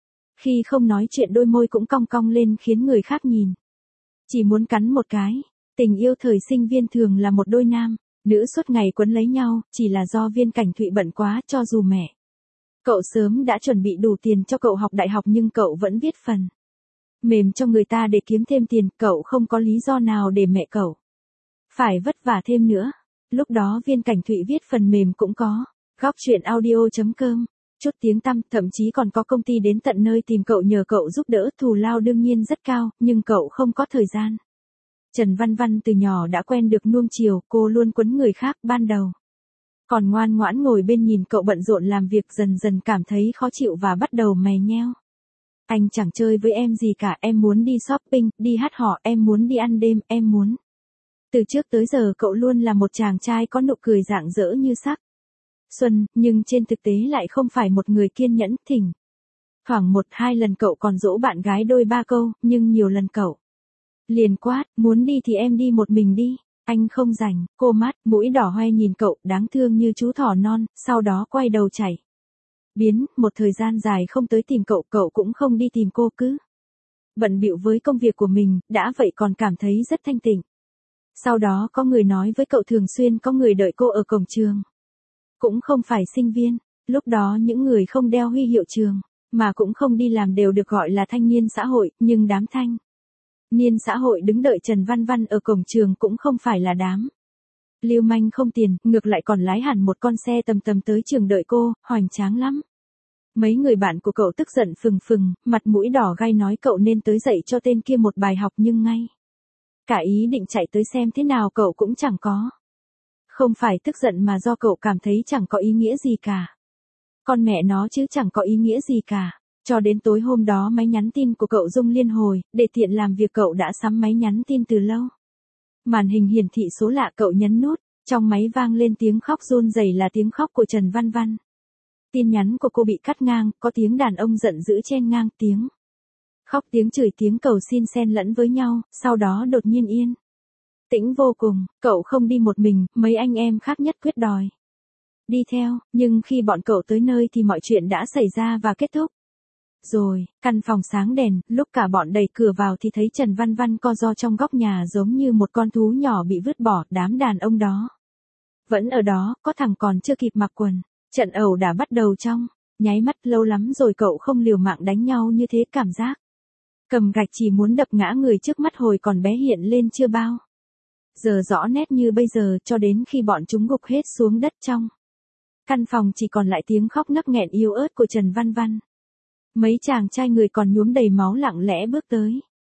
Speaker 1: Khi không nói chuyện đôi môi cũng cong cong lên khiến người khác nhìn chỉ muốn cắn một cái. Tình yêu thời sinh viên thường là một đôi nam nữ suốt ngày quấn lấy nhau, chỉ là do Viên Cảnh Thụy bận quá, cho dù mẹ cậu sớm đã chuẩn bị đủ tiền cho cậu học đại học nhưng cậu vẫn viết phần mềm cho người ta để kiếm thêm tiền. Cậu không có lý do nào để mẹ cậu phải vất vả thêm nữa. Lúc đó Viên Cảnh Thụy viết phần mềm cũng có góc truyện audio chấm com chút tiếng tăm, thậm chí còn có công ty đến tận nơi tìm cậu nhờ cậu giúp đỡ. Thù lao đương nhiên rất cao, nhưng cậu không có thời gian. Trần Văn Văn từ nhỏ đã quen được nuông chiều, cô luôn quấn người khác. Ban đầu còn ngoan ngoãn ngồi bên nhìn cậu bận rộn làm việc, dần dần cảm thấy khó chịu và bắt đầu mè nheo. Anh chẳng chơi với em gì cả, em muốn đi shopping, đi hát hò, em muốn đi ăn đêm, em muốn. Từ trước tới giờ cậu luôn là một chàng trai có nụ cười rạng rỡ như sắc xuân, nhưng trên thực tế lại không phải một người kiên nhẫn. Thỉnh thoảng một hai lần cậu còn dỗ bạn gái đôi ba câu, nhưng nhiều lần cậu liền quát, muốn đi thì em đi một mình đi, anh không rảnh. Cô mắt, mũi đỏ hoe nhìn cậu, đáng thương như chú thỏ non, sau đó quay đầu chạy biến. Một thời gian dài không tới tìm cậu, cậu cũng không đi tìm cô, cứ bận bịu với công việc của mình, đã vậy còn cảm thấy rất thanh tịnh. Sau đó có người nói với cậu thường xuyên có người đợi cô ở cổng trường. Cũng không phải sinh viên, lúc đó những người không đeo huy hiệu trường, mà cũng không đi làm đều được gọi là thanh niên xã hội, nhưng đám thanh niên xã hội đứng đợi Trần Văn Văn ở cổng trường cũng không phải là đám lưu manh không tiền, ngược lại còn lái hẳn một con xe tầm tầm tới trường đợi cô, hoành tráng lắm. Mấy người bạn của cậu tức giận phừng phừng, mặt mũi đỏ gai nói cậu nên tới dạy cho tên kia một bài học, nhưng ngay cả ý định chạy tới xem thế nào cậu cũng chẳng có. Không phải tức giận mà do cậu cảm thấy chẳng có ý nghĩa gì cả. Con mẹ nó chứ chẳng có ý nghĩa gì cả. Cho đến tối hôm đó máy nhắn tin của cậu rung liên hồi, để tiện làm việc cậu đã sắm máy nhắn tin từ lâu. Màn hình hiển thị số lạ, cậu nhấn nút, trong máy vang lên tiếng khóc run rẩy, là tiếng khóc của Trần Văn Văn. Tin nhắn của cô bị cắt ngang, có tiếng đàn ông giận dữ chen ngang, tiếng khóc, tiếng chửi, tiếng cầu xin xen lẫn với nhau, sau đó đột nhiên yên tĩnh vô cùng. Cậu không đi một mình, mấy anh em khác nhất quyết đòi đi theo, nhưng khi bọn cậu tới nơi thì mọi chuyện đã xảy ra và kết thúc. Rồi, căn phòng sáng đèn, lúc cả bọn đẩy cửa vào thì thấy Trần Văn Văn co ro trong góc nhà giống như một con thú nhỏ bị vứt bỏ. Đám đàn ông đó vẫn ở đó, có thằng còn chưa kịp mặc quần. Trận ẩu đã bắt đầu trong nháy mắt. Lâu lắm rồi cậu không liều mạng đánh nhau như thế, cảm giác cầm gạch chỉ muốn đập ngã người trước mắt hồi còn bé hiện lên chưa bao giờ rõ nét như bây giờ, cho đến khi bọn chúng gục hết xuống đất. Trong căn phòng chỉ còn lại tiếng khóc nấc nghẹn yếu ớt của Trần Văn Văn. Mấy chàng trai người còn nhuốm đầy máu lặng lẽ bước tới.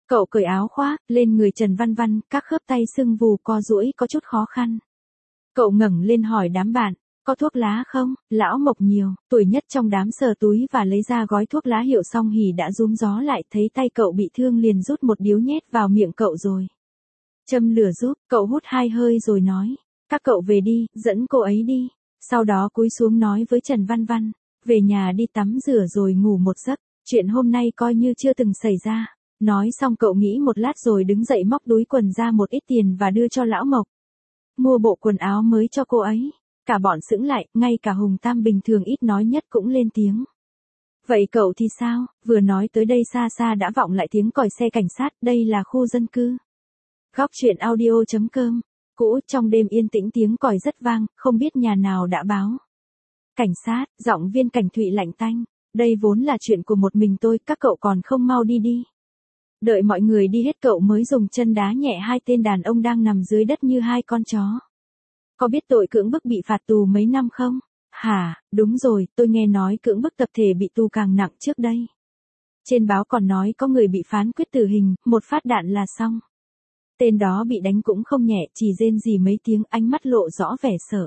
Speaker 1: Cậu cởi áo khoác, lên người Trần Văn Văn, các khớp tay sưng vù co duỗi có chút khó khăn. Cậu ngẩng lên hỏi đám bạn, có thuốc lá không? Lão Mộc nhiều, tuổi nhất trong đám sờ túi và lấy ra gói thuốc lá hiệu Song Hỷ đã rúm gió lại, thấy tay cậu bị thương liền rút một điếu nhét vào miệng cậu rồi. Châm lửa giúp, cậu hút hai hơi rồi nói, các cậu về đi, dẫn cô ấy đi. Sau đó cúi xuống nói với Trần Văn Văn, về nhà đi tắm rửa rồi ngủ một giấc, chuyện hôm nay coi như chưa từng xảy ra. Nói xong cậu nghĩ một lát rồi đứng dậy móc túi quần ra một ít tiền và đưa cho Lão Mộc. Mua bộ quần áo mới cho cô ấy. Cả bọn sững lại, ngay cả Hùng Tam bình thường ít nói nhất cũng lên tiếng. Vậy cậu thì sao? Vừa nói tới đây xa xa đã vọng lại tiếng còi xe cảnh sát, đây là khu dân cư. Góc truyện audio chấm com. Cũ, trong đêm yên tĩnh tiếng còi rất vang, không biết nhà nào đã báo. Cảnh sát, giọng viên cảnh Thụy lạnh tanh. Đây vốn là chuyện của một mình tôi, các cậu còn không mau đi đi. Đợi mọi người đi hết cậu mới dùng chân đá nhẹ hai tên đàn ông đang nằm dưới đất như hai con chó. Có biết tội cưỡng bức bị phạt tù mấy năm không? Hả, đúng rồi, tôi nghe nói cưỡng bức tập thể bị tù càng nặng trước đây. Trên báo còn nói có người bị phán quyết tử hình, một phát đạn là xong. Tên đó bị đánh cũng không nhẹ, chỉ rên rỉ mấy tiếng, ánh mắt lộ rõ vẻ sợ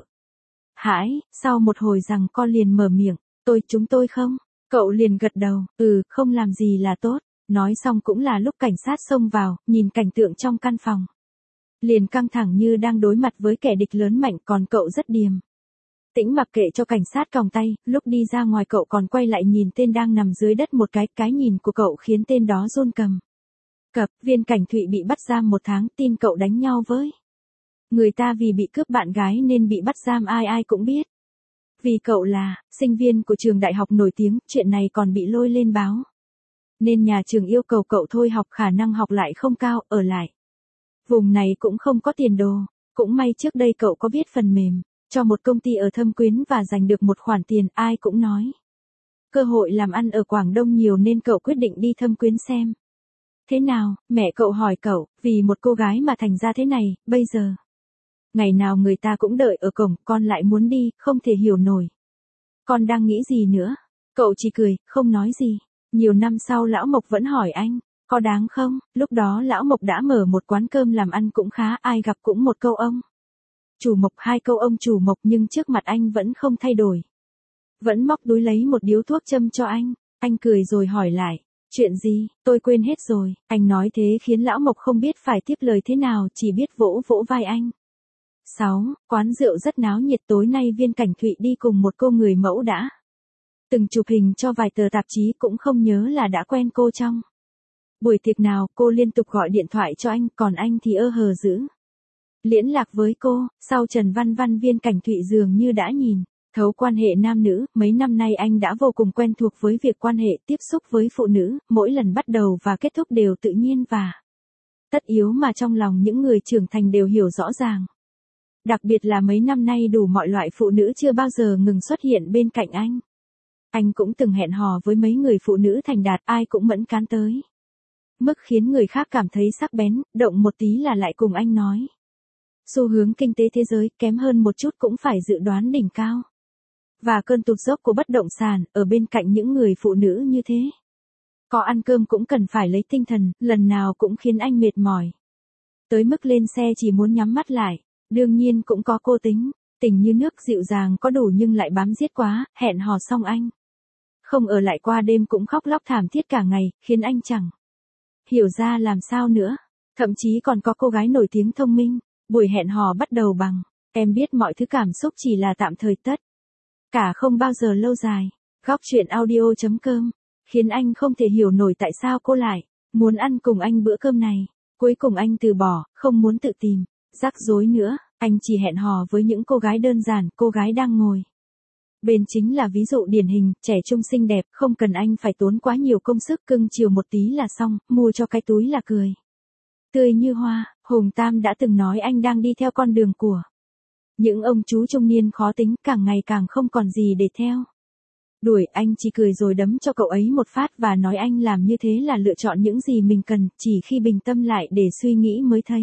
Speaker 1: hãi. Sau một hồi rằng con liền mở miệng, tôi chúng tôi không? Cậu liền gật đầu, ừ, không làm gì là tốt. Nói xong cũng là lúc cảnh sát xông vào, nhìn cảnh tượng trong căn phòng. Liền căng thẳng như đang đối mặt với kẻ địch lớn mạnh, còn cậu rất điềm tĩnh mặc kệ cho cảnh sát còng tay. Lúc đi ra ngoài cậu còn quay lại nhìn tên đang nằm dưới đất một cái, cái nhìn của cậu khiến tên đó run cầm cập. Viên cảnh Thụy bị bắt giam một tháng, tin cậu đánh nhau với người ta vì bị cướp bạn gái nên bị bắt giam, ai ai cũng biết. Vì cậu là sinh viên của trường đại học nổi tiếng, chuyện này còn bị lôi lên báo. Nên nhà trường yêu cầu cậu thôi học, khả năng học lại không cao, ở lại. Vùng này cũng không có tiền đồ. Cũng may trước đây cậu có biết phần mềm, cho một công ty ở Thâm Quyến và giành được một khoản tiền, ai cũng nói. Cơ hội làm ăn ở Quảng Đông nhiều nên cậu quyết định đi Thâm Quyến xem. Thế nào, mẹ cậu hỏi cậu, vì một cô gái mà thành ra thế này, bây giờ. Ngày nào người ta cũng đợi ở cổng, con lại muốn đi, không thể hiểu nổi. Con đang nghĩ gì nữa? Cậu chỉ cười, không nói gì. Nhiều năm sau Lão Mộc vẫn hỏi anh, có đáng không? Lúc đó Lão Mộc đã mở một quán cơm làm ăn cũng khá, ai gặp cũng một câu ông chủ Mộc, hai câu ông chủ Mộc, nhưng trước mặt anh vẫn không thay đổi. Vẫn móc túi lấy một điếu thuốc châm cho anh. Anh cười rồi hỏi lại, chuyện gì, tôi quên hết rồi. Anh nói thế khiến Lão Mộc không biết phải tiếp lời thế nào, chỉ biết vỗ vỗ vai anh. sáu. Quán rượu rất náo nhiệt, tối nay Viên Cảnh Thụy đi cùng một cô người mẫu đã từng chụp hình cho vài tờ tạp chí, cũng không nhớ là đã quen cô trong buổi tiệc nào. Cô liên tục gọi điện thoại cho anh, còn anh thì ơ hờ giữ liên lạc với cô. Sau Trần Văn Văn, Viên Cảnh Thụy dường như đã nhìn thấu quan hệ nam nữ, mấy năm nay anh đã vô cùng quen thuộc với việc quan hệ tiếp xúc với phụ nữ, mỗi lần bắt đầu và kết thúc đều tự nhiên và tất yếu mà trong lòng những người trưởng thành đều hiểu rõ ràng. Đặc biệt là mấy năm nay đủ mọi loại phụ nữ chưa bao giờ ngừng xuất hiện bên cạnh anh. Anh cũng từng hẹn hò với mấy người phụ nữ thành đạt, ai cũng mẫn cán tới mức khiến người khác cảm thấy sắc bén, động một tí là lại cùng anh nói. Xu hướng kinh tế thế giới, kém hơn một chút cũng phải dự đoán đỉnh cao. Và cơn tụt dốc của bất động sản, ở bên cạnh những người phụ nữ như thế. Có ăn cơm cũng cần phải lấy tinh thần, lần nào cũng khiến anh mệt mỏi. Tới mức lên xe chỉ muốn nhắm mắt lại. Đương nhiên cũng có cô tính, tình như nước, dịu dàng có đủ nhưng lại bám giết quá. Hẹn hò xong anh không ở lại qua đêm cũng khóc lóc thảm thiết cả ngày, khiến anh chẳng hiểu ra làm sao nữa. Thậm chí còn có cô gái nổi tiếng thông minh. Buổi hẹn hò bắt đầu bằng, em biết mọi thứ cảm xúc chỉ là tạm thời, tất cả không bao giờ lâu dài. Góc truyện audio chấm com. Khiến anh không thể hiểu nổi tại sao cô lại muốn ăn cùng anh bữa cơm này. Cuối cùng anh từ bỏ, không muốn tự tìm rắc rối nữa. Anh chỉ hẹn hò với những cô gái đơn giản, cô gái đang ngồi bên chính là ví dụ điển hình, trẻ trung xinh đẹp, không cần anh phải tốn quá nhiều công sức, cưng chiều một tí là xong, mua cho cái túi là cười tươi như hoa. Hùng Tam đã từng nói anh đang đi theo con đường của những ông chú trung niên khó tính, càng ngày càng không còn gì để theo đuổi. Anh chỉ cười rồi đấm cho cậu ấy một phát và nói anh làm như thế là lựa chọn những gì mình cần, chỉ khi bình tâm lại để suy nghĩ mới thấy.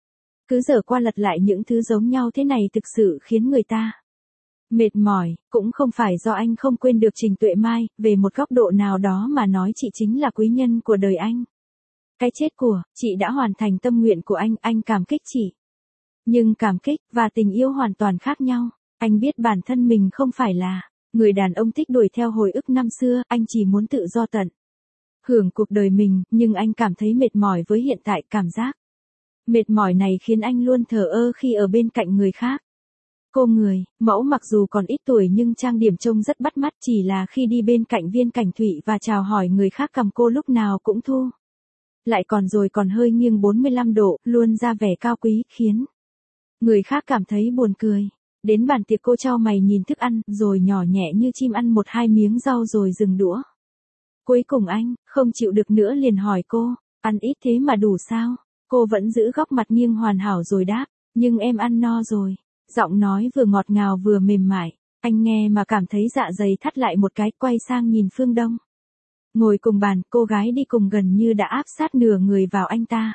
Speaker 1: Cứ dở qua lật lại những thứ giống nhau thế này thực sự khiến người ta mệt mỏi. Cũng không phải do anh không quên được Trình Tuệ Mai, về một góc độ nào đó mà nói chị chính là quý nhân của đời anh. Cái chết của chị đã hoàn thành tâm nguyện của anh, anh cảm kích chị. Nhưng cảm kích và tình yêu hoàn toàn khác nhau. Anh biết bản thân mình không phải là người đàn ông thích đuổi theo hồi ức năm xưa, anh chỉ muốn tự do tận hưởng cuộc đời mình, nhưng anh cảm thấy mệt mỏi với hiện tại, cảm giác mệt mỏi này khiến anh luôn thờ ơ khi ở bên cạnh người khác. Cô người, mẫu mặc dù còn ít tuổi nhưng trang điểm trông rất bắt mắt, chỉ là khi đi bên cạnh Viên Cảnh Thụy và chào hỏi người khác cầm cô lúc nào cũng thu lại, còn rồi còn hơi nghiêng bốn mươi lăm độ, luôn ra vẻ cao quý, khiến người khác cảm thấy buồn cười. Đến bàn tiệc cô chau mày nhìn thức ăn, rồi nhỏ nhẹ như chim ăn một hai miếng rau rồi dừng đũa. Cuối cùng anh, không chịu được nữa liền hỏi cô, ăn ít thế mà đủ sao? Cô vẫn giữ góc mặt nghiêng hoàn hảo rồi đáp, nhưng em ăn no rồi. Giọng nói vừa ngọt ngào vừa mềm mại, anh nghe mà cảm thấy dạ dày thắt lại một cái, quay sang nhìn Phương Đông. Ngồi cùng bàn, cô gái đi cùng gần như đã áp sát nửa người vào anh ta.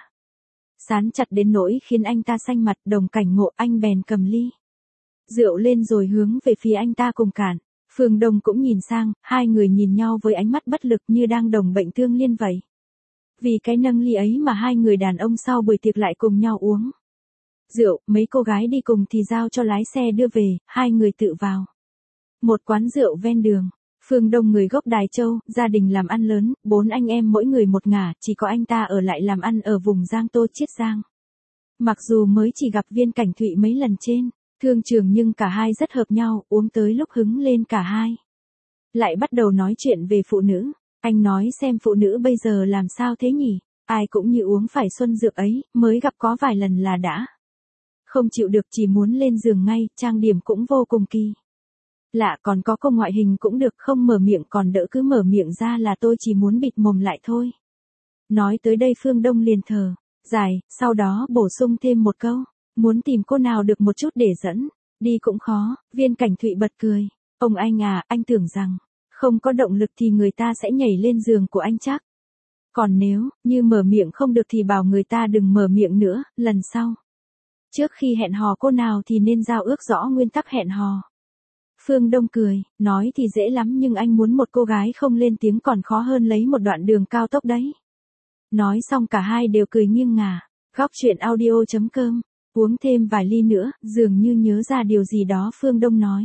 Speaker 1: Sán chặt đến nỗi khiến anh ta xanh mặt, đồng cảnh ngộ, anh bèn cầm ly rượu lên rồi hướng về phía anh ta cùng cạn. Phương Đông cũng nhìn sang, hai người nhìn nhau với ánh mắt bất lực như đang đồng bệnh thương liên vậy. Vì cái nâng ly ấy mà hai người đàn ông sau buổi tiệc lại cùng nhau uống rượu, mấy cô gái đi cùng thì giao cho lái xe đưa về, hai người tự vào một quán rượu ven đường. Phương Đông người gốc Đài Châu, gia đình làm ăn lớn, bốn anh em mỗi người một ngả, chỉ có anh ta ở lại làm ăn ở vùng Giang Tô, Chiết Giang. Mặc dù mới chỉ gặp Viên Cảnh Thụy mấy lần trên thương trường nhưng cả hai rất hợp nhau, uống tới lúc hứng lên cả hai lại bắt đầu nói chuyện về phụ nữ. Anh nói xem phụ nữ bây giờ làm sao thế nhỉ, ai cũng như uống phải xuân dược ấy, mới gặp có vài lần là đã không chịu được, chỉ muốn lên giường ngay, trang điểm cũng vô cùng kỳ lạ, còn có cô ngoại hình cũng được, không mở miệng còn đỡ, cứ mở miệng ra là tôi chỉ muốn bịt mồm lại thôi. Nói tới đây Phương Đông liền thở dài, sau đó bổ sung thêm một câu, muốn tìm cô nào được một chút để dẫn đi cũng khó. Viên Cảnh Thụy bật cười, ông anh à, anh tưởng rằng không có động lực thì người ta sẽ nhảy lên giường của anh chắc. Còn nếu như mở miệng không được thì bảo người ta đừng mở miệng nữa, lần sau trước khi hẹn hò cô nào thì nên giao ước rõ nguyên tắc hẹn hò. Phương Đông cười, nói thì dễ lắm nhưng anh muốn một cô gái không lên tiếng còn khó hơn lấy một đoạn đường cao tốc đấy. Nói xong cả hai đều cười nghiêng ngả. Góc chuyện audio chấm com. Uống thêm vài ly nữa, dường như nhớ ra điều gì đó Phương Đông nói.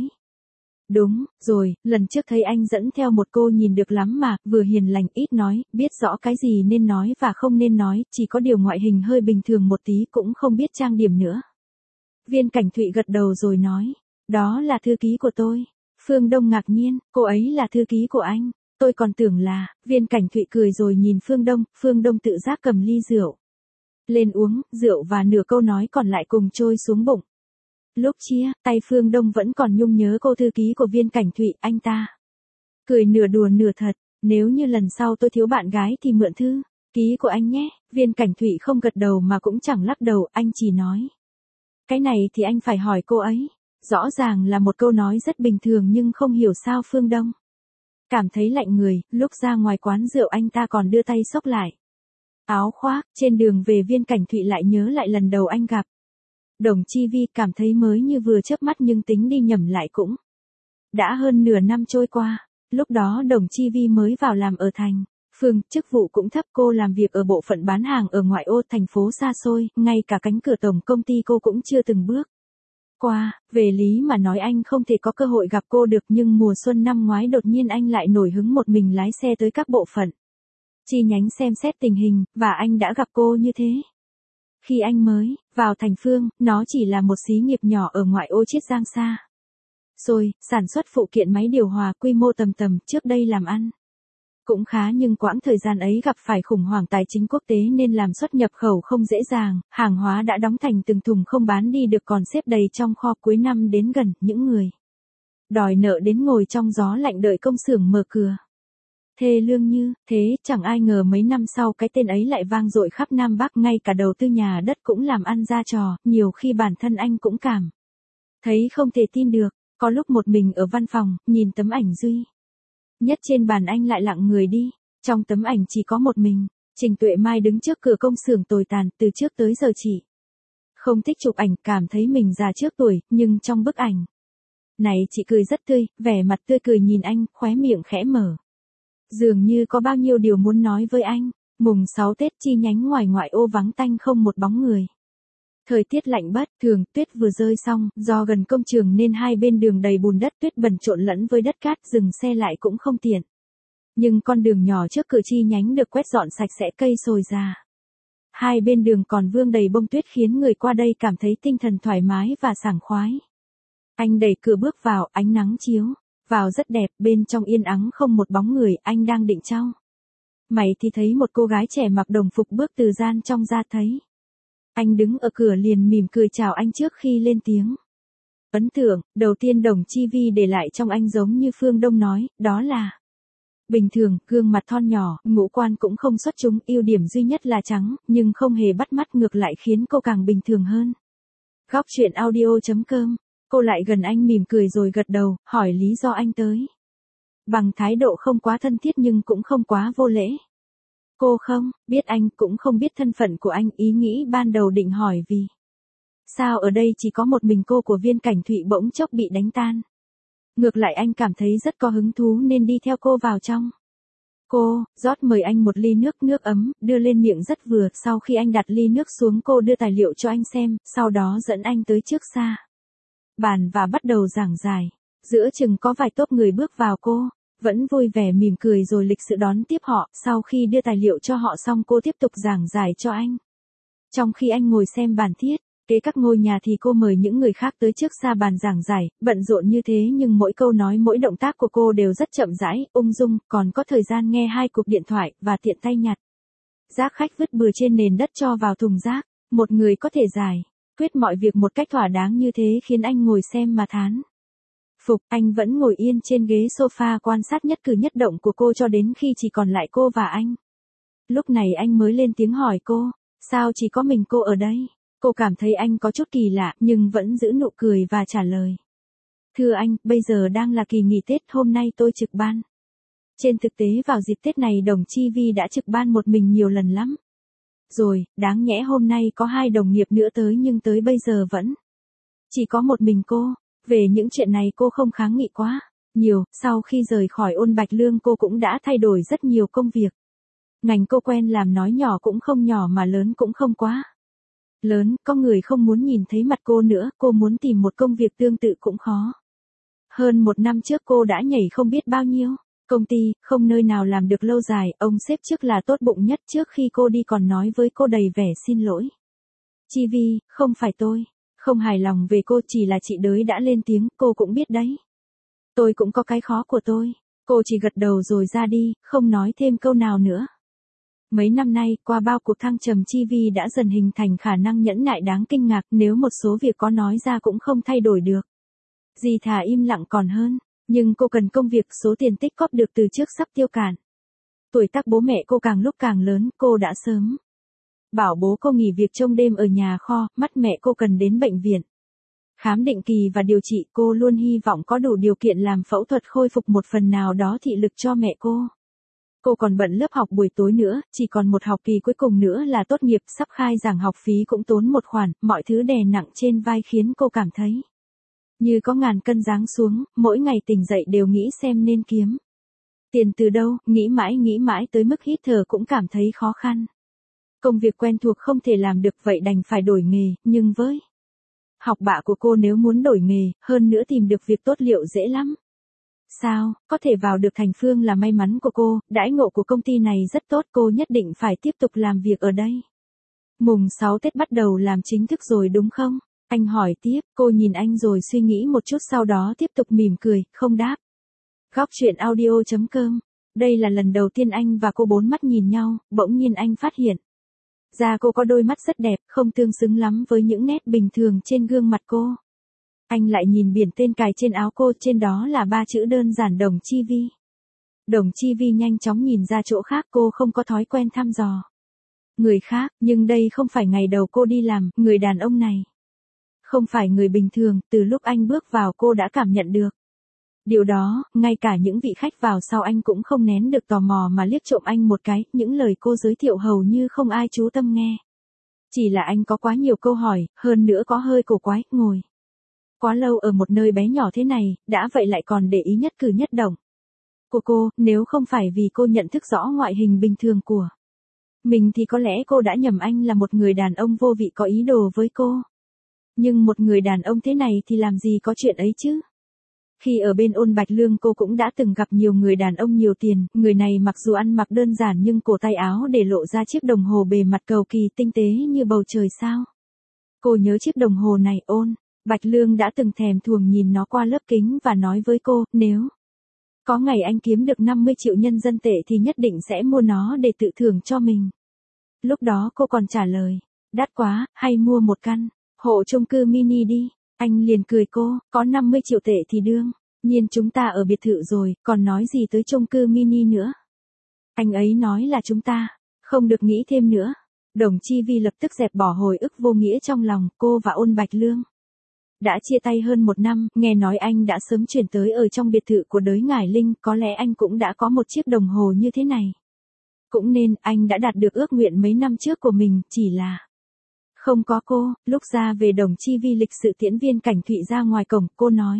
Speaker 1: Đúng, rồi, lần trước thấy anh dẫn theo một cô nhìn được lắm mà, vừa hiền lành ít nói, biết rõ cái gì nên nói và không nên nói, chỉ có điều ngoại hình hơi bình thường một tí, cũng không biết trang điểm nữa. Viên Cảnh Thụy gật đầu rồi nói, đó là thư ký của tôi. Phương Đông ngạc nhiên, cô ấy là thư ký của anh, tôi còn tưởng là, Viên Cảnh Thụy cười rồi nhìn Phương Đông, Phương Đông tự giác cầm ly rượu lên uống, rượu và nửa câu nói còn lại cùng trôi xuống bụng. Lúc chia, tay Phương Đông vẫn còn nhung nhớ cô thư ký của Viên Cảnh Thụy, anh ta cười nửa đùa nửa thật, nếu như lần sau tôi thiếu bạn gái thì mượn thư ký của anh nhé. Viên Cảnh Thụy không gật đầu mà cũng chẳng lắc đầu, anh chỉ nói, cái này thì anh phải hỏi cô ấy. Rõ ràng là một câu nói rất bình thường nhưng không hiểu sao Phương Đông cảm thấy lạnh người. Lúc ra ngoài quán rượu anh ta còn đưa tay xốc lại áo khoác. Trên đường về Viên Cảnh Thụy lại nhớ lại lần đầu anh gặp Đồng Chi Vi, cảm thấy mới như vừa chớp mắt nhưng tính đi nhầm lại cũng đã hơn nửa năm trôi qua. Lúc đó Đồng Chi Vi mới vào làm ở thành Phương, chức vụ cũng thấp, cô làm việc ở bộ phận bán hàng ở ngoại ô thành phố xa xôi, ngay cả cánh cửa tổng công ty cô cũng chưa từng bước qua. Về lý mà nói anh không thể có cơ hội gặp cô được, nhưng mùa xuân năm ngoái đột nhiên anh lại nổi hứng một mình lái xe tới các bộ phận chi nhánh xem xét tình hình, và anh đã gặp cô như thế. Khi anh mới vào thành Phương, nó chỉ là một xí nghiệp nhỏ ở ngoại ô Chiết Giang xa xôi, sản xuất phụ kiện máy điều hòa, quy mô tầm tầm. Trước đây làm ăn cũng khá nhưng quãng thời gian ấy gặp phải khủng hoảng tài chính quốc tế nên làm xuất nhập khẩu không dễ dàng, hàng hóa đã đóng thành từng thùng không bán đi được còn xếp đầy trong kho. Cuối năm đến gần, những người đòi nợ đến ngồi trong gió lạnh đợi công xưởng mở cửa thê lương như thế. Chẳng ai ngờ mấy năm sau cái tên ấy lại vang dội khắp Nam Bắc, ngay cả đầu tư nhà đất cũng làm ăn ra trò. Nhiều khi bản thân anh cũng cảm thấy không thể tin được. Có lúc một mình ở văn phòng, nhìn tấm ảnh duy nhất trên bàn anh lại lặng người đi. Trong tấm ảnh chỉ có một mình Trình Tuệ Mai đứng trước cửa công xưởng tồi tàn. Từ trước tới giờ chị không thích chụp ảnh, cảm thấy mình già trước tuổi, nhưng trong bức ảnh này chị cười rất tươi, vẻ mặt tươi cười nhìn anh, khóe miệng khẽ mở, dường như có bao nhiêu điều muốn nói với anh. Mùng sáu Tết chi nhánh ngoài ngoại ô vắng tanh không một bóng người. Thời tiết lạnh bất thường, tuyết vừa rơi xong, do gần công trường nên hai bên đường đầy bùn đất tuyết bẩn trộn lẫn với đất cát, dừng xe lại cũng không tiện. Nhưng con đường nhỏ trước cửa chi nhánh được quét dọn sạch sẽ, cây sồi già. Hai bên đường còn vương đầy bông tuyết khiến người qua đây cảm thấy tinh thần thoải mái và sảng khoái. Anh đẩy cửa bước vào, ánh nắng chiếu vào rất đẹp, bên trong yên ắng không một bóng người, anh đang định trao mày thì thấy một cô gái trẻ mặc đồng phục bước từ gian trong ra thấy. Anh đứng ở cửa liền mỉm cười chào anh trước khi lên tiếng. Ấn tượng đầu tiên Đồng Chi Vi để lại trong anh giống như Phương Đông nói, đó là bình thường, gương mặt thon nhỏ, ngũ quan cũng không xuất chúng, ưu điểm duy nhất là trắng, nhưng không hề bắt mắt, ngược lại khiến cô càng bình thường hơn. Góc truyện audio chấm com, cô lại gần anh mỉm cười rồi gật đầu, hỏi lý do anh tới. Bằng thái độ không quá thân thiết nhưng cũng không quá vô lễ. Cô không biết anh, cũng không biết thân phận của anh, ý nghĩ ban đầu định hỏi vì sao ở đây chỉ có một mình cô của Viên Cảnh Thụy bỗng chốc bị đánh tan. Ngược lại anh cảm thấy rất có hứng thú nên đi theo cô vào trong. Cô rót mời anh một ly nước, nước ấm, đưa lên miệng rất vừa, sau khi anh đặt ly nước xuống cô đưa tài liệu cho anh xem, sau đó dẫn anh tới trước xa bàn và bắt đầu giảng giải. Giữa chừng có vài tốp người bước vào, cô vẫn vui vẻ mỉm cười rồi lịch sự đón tiếp họ, sau khi đưa tài liệu cho họ xong cô tiếp tục giảng giải cho anh. Trong khi anh ngồi xem bản thiết kế các ngôi nhà thì cô mời những người khác tới trước xa bàn giảng giải, bận rộn như thế nhưng mỗi câu nói mỗi động tác của cô đều rất chậm rãi, ung dung, còn có thời gian nghe hai cuộc điện thoại, và tiện tay nhặt rác khách vứt bừa trên nền đất cho vào thùng rác. Một người có thể giải quyết mọi việc một cách thỏa đáng như thế khiến anh ngồi xem mà thán phục. Anh vẫn ngồi yên trên ghế sofa quan sát nhất cử nhất động của cô cho đến khi chỉ còn lại cô và anh. Lúc này anh mới lên tiếng hỏi cô, sao chỉ có mình cô ở đây? Cô cảm thấy anh có chút kỳ lạ, nhưng vẫn giữ nụ cười và trả lời. Thưa anh, bây giờ đang là kỳ nghỉ Tết, hôm nay tôi trực ban. Trên thực tế vào dịp Tết này Đồng Chi Vi đã trực ban một mình nhiều lần lắm. Rồi, đáng nhẽ hôm nay có hai đồng nghiệp nữa tới nhưng tới bây giờ vẫn chỉ có một mình cô. Về những chuyện này cô không kháng nghị quá nhiều, sau khi rời khỏi Ôn Bạch Lương cô cũng đã thay đổi rất nhiều công việc. Ngành cô quen làm nói nhỏ cũng không nhỏ mà lớn cũng không quá lớn, có người không muốn nhìn thấy mặt cô nữa, cô muốn tìm một công việc tương tự cũng khó. Hơn một năm trước cô đã nhảy không biết bao nhiêu công ty, không nơi nào làm được lâu dài, ông sếp trước là tốt bụng nhất, trước khi cô đi còn nói với cô đầy vẻ xin lỗi. Chi Vi, không phải tôi không hài lòng về cô, chỉ là chị Đới đã lên tiếng, cô cũng biết đấy. Tôi cũng có cái khó của tôi. Cô chỉ gật đầu rồi ra đi, không nói thêm câu nào nữa. Mấy năm nay, qua bao cuộc thăng trầm Chi Vi đã dần hình thành khả năng nhẫn nại đáng kinh ngạc, nếu một số việc có nói ra cũng không thay đổi được. Gì thà im lặng còn hơn, nhưng cô cần công việc, số tiền tích cóp được từ trước sắp tiêu cạn. Tuổi tác bố mẹ cô càng lúc càng lớn, cô đã sớm bảo bố cô nghỉ việc trông đêm ở nhà kho, mắt mẹ cô cần đến bệnh viện khám định kỳ và điều trị, cô luôn hy vọng có đủ điều kiện làm phẫu thuật khôi phục một phần nào đó thị lực cho mẹ cô. Cô còn bận lớp học buổi tối nữa, chỉ còn một học kỳ cuối cùng nữa là tốt nghiệp, sắp khai giảng học phí cũng tốn một khoản, mọi thứ đè nặng trên vai khiến cô cảm thấy như có ngàn cân giáng xuống, mỗi ngày tỉnh dậy đều nghĩ xem nên kiếm tiền từ đâu, nghĩ mãi nghĩ mãi tới mức hít thở cũng cảm thấy khó khăn. Công việc quen thuộc không thể làm được vậy đành phải đổi nghề, nhưng với học bạ của cô nếu muốn đổi nghề, hơn nữa tìm được việc tốt liệu dễ lắm. Sao, có thể vào được Thành Phương là may mắn của cô, đãi ngộ của công ty này rất tốt, cô nhất định phải tiếp tục làm việc ở đây. Mùng sáu Tết bắt đầu làm chính thức rồi đúng không? Anh hỏi tiếp, cô nhìn anh rồi suy nghĩ một chút sau đó tiếp tục mỉm cười, không đáp. Góc truyện audio chấm com, đây là lần đầu tiên anh và cô bốn mắt nhìn nhau, bỗng nhiên anh phát hiện ra cô có đôi mắt rất đẹp, không tương xứng lắm với những nét bình thường trên gương mặt cô. Anh lại nhìn biển tên cài trên áo cô, trên đó là ba chữ đơn giản Đồng Chi Vi. Đồng Chi Vi nhanh chóng nhìn ra chỗ khác, cô không có thói quen thăm dò người khác, nhưng đây không phải ngày đầu cô đi làm, người đàn ông này không phải người bình thường, từ lúc anh bước vào cô đã cảm nhận được điều đó, ngay cả những vị khách vào sau anh cũng không nén được tò mò mà liếc trộm anh một cái, những lời cô giới thiệu hầu như không ai chú tâm nghe. Chỉ là anh có quá nhiều câu hỏi, hơn nữa có hơi cổ quái, ngồi quá lâu ở một nơi bé nhỏ thế này, đã vậy lại còn để ý nhất cử nhất động của cô, nếu không phải vì cô nhận thức rõ ngoại hình bình thường của Mình thì có lẽ cô đã nhầm anh là một người đàn ông vô vị có ý đồ với cô. Nhưng một người đàn ông thế này thì làm gì có chuyện ấy chứ? Khi ở bên Ôn Bạch Lương cô cũng đã từng gặp nhiều người đàn ông nhiều tiền, người này mặc dù ăn mặc đơn giản nhưng cổ tay áo để lộ ra chiếc đồng hồ bề mặt cầu kỳ tinh tế như bầu trời sao. Cô nhớ chiếc đồng hồ này. Ôn Bạch Lương đã từng thèm thuồng nhìn nó qua lớp kính và nói với cô, nếu có ngày anh kiếm được năm mươi triệu nhân dân tệ thì nhất định sẽ mua nó để tự thưởng cho mình. Lúc đó cô còn trả lời, đắt quá, hay mua một căn hộ chung cư mini đi. Anh liền cười cô, có năm mươi triệu tệ thì đương nhiên chúng ta ở biệt thự rồi, còn nói gì tới chung cư mini nữa. Anh ấy nói là chúng ta không được nghĩ thêm nữa. Đồng Chi Vi lập tức dẹp bỏ hồi ức vô nghĩa trong lòng. Cô và Ôn Bạch Lương đã chia tay hơn một năm, nghe nói anh đã sớm chuyển tới ở trong biệt thự của đới Ngải Linh, có lẽ anh cũng đã có một chiếc đồng hồ như thế này. Cũng nên anh đã đạt được ước nguyện mấy năm trước của mình, chỉ là không có cô. Lúc ra về, Đồng Chi Vi lịch sự tiễn Viên Cảnh Thụy ra ngoài cổng, cô nói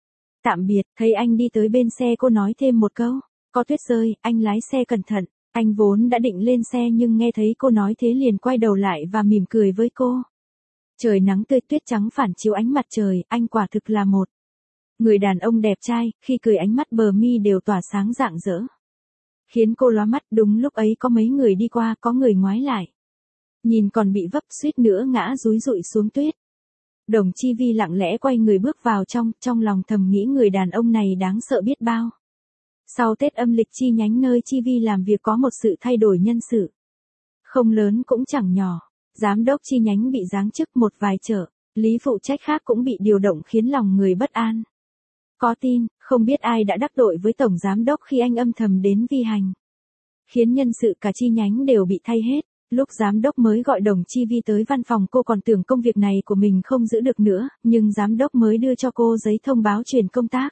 Speaker 1: tạm biệt, thấy anh đi tới bên xe cô nói thêm một câu, có tuyết rơi, anh lái xe cẩn thận. Anh vốn đã định lên xe nhưng nghe thấy cô nói thế liền quay đầu lại và mỉm cười với cô. Trời nắng tươi, tuyết trắng phản chiếu ánh mặt trời, anh quả thực là một người đàn ông đẹp trai, khi cười ánh mắt bờ mi đều tỏa sáng rạng rỡ, khiến cô lóa mắt. Đúng lúc ấy có mấy người đi qua, có người ngoái lại nhìn còn bị vấp suýt nữa ngã dúi dụi xuống tuyết. Đồng Chi Vi lặng lẽ quay người bước vào trong, trong lòng thầm nghĩ người đàn ông này đáng sợ biết bao. Sau Tết âm lịch, chi nhánh nơi Chi Vi làm việc có một sự thay đổi nhân sự. Không lớn cũng chẳng nhỏ. Giám đốc chi nhánh bị giáng chức, một vài trợ lý phụ trách khác cũng bị điều động khiến lòng người bất an. Có tin, không biết ai đã đắc tội với tổng giám đốc khi anh âm thầm đến vi hành, khiến nhân sự cả chi nhánh đều bị thay hết. Lúc giám đốc mới gọi Đồng Chi Vi tới văn phòng, cô còn tưởng công việc này của mình không giữ được nữa, nhưng giám đốc mới đưa cho cô giấy thông báo chuyển công tác.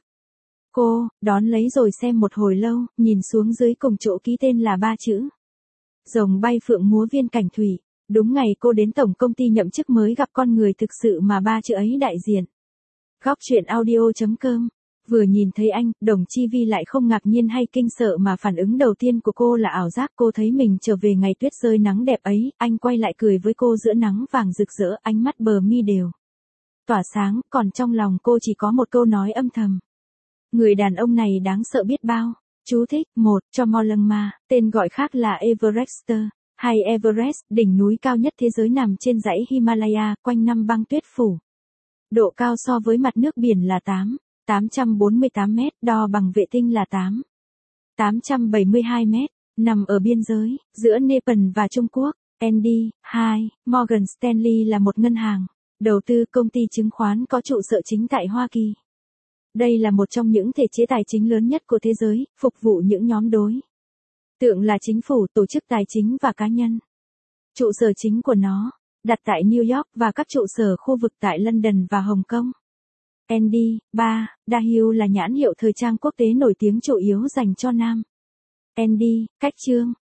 Speaker 1: Cô đón lấy rồi xem một hồi lâu, nhìn xuống dưới cùng chỗ ký tên là ba chữ rồng bay phượng múa Viên Cảnh Thụy. Đúng ngày cô đến tổng công ty nhậm chức mới gặp con người thực sự mà ba chữ ấy đại diện. Góc truyện audio chấm com. Vừa nhìn thấy anh, Đồng Chi Vi lại không ngạc nhiên hay kinh sợ mà phản ứng đầu tiên của cô là ảo giác. Cô thấy mình trở về ngày tuyết rơi nắng đẹp ấy, anh quay lại cười với cô giữa nắng vàng rực rỡ, ánh mắt bờ mi đều tỏa sáng, còn trong lòng cô chỉ có một câu nói âm thầm. Người đàn ông này đáng sợ biết bao. Chú thích: một. Chomolungma, tên gọi khác là Everest, hay Everest, đỉnh núi cao nhất thế giới nằm trên dãy Himalaya, quanh năm băng tuyết phủ. Độ cao so với mặt nước biển là tám nghìn tám trăm bốn mươi tám mét, đo bằng vệ tinh là tám nghìn tám trăm bảy mươi hai mét, nằm ở biên giới giữa Nepal và Trung Quốc. en đê hai, Morgan Stanley là một ngân hàng đầu tư, công ty chứng khoán có trụ sở chính tại Hoa Kỳ. Đây là một trong những thể chế tài chính lớn nhất của thế giới, phục vụ những nhóm đối tượng là chính phủ, tổ chức tài chính và cá nhân. Trụ sở chính của nó đặt tại New York và các trụ sở khu vực tại London và Hồng Kông. en đê ba, Daewoo là nhãn hiệu thời trang quốc tế nổi tiếng chủ yếu dành cho nam. en đê, cách chương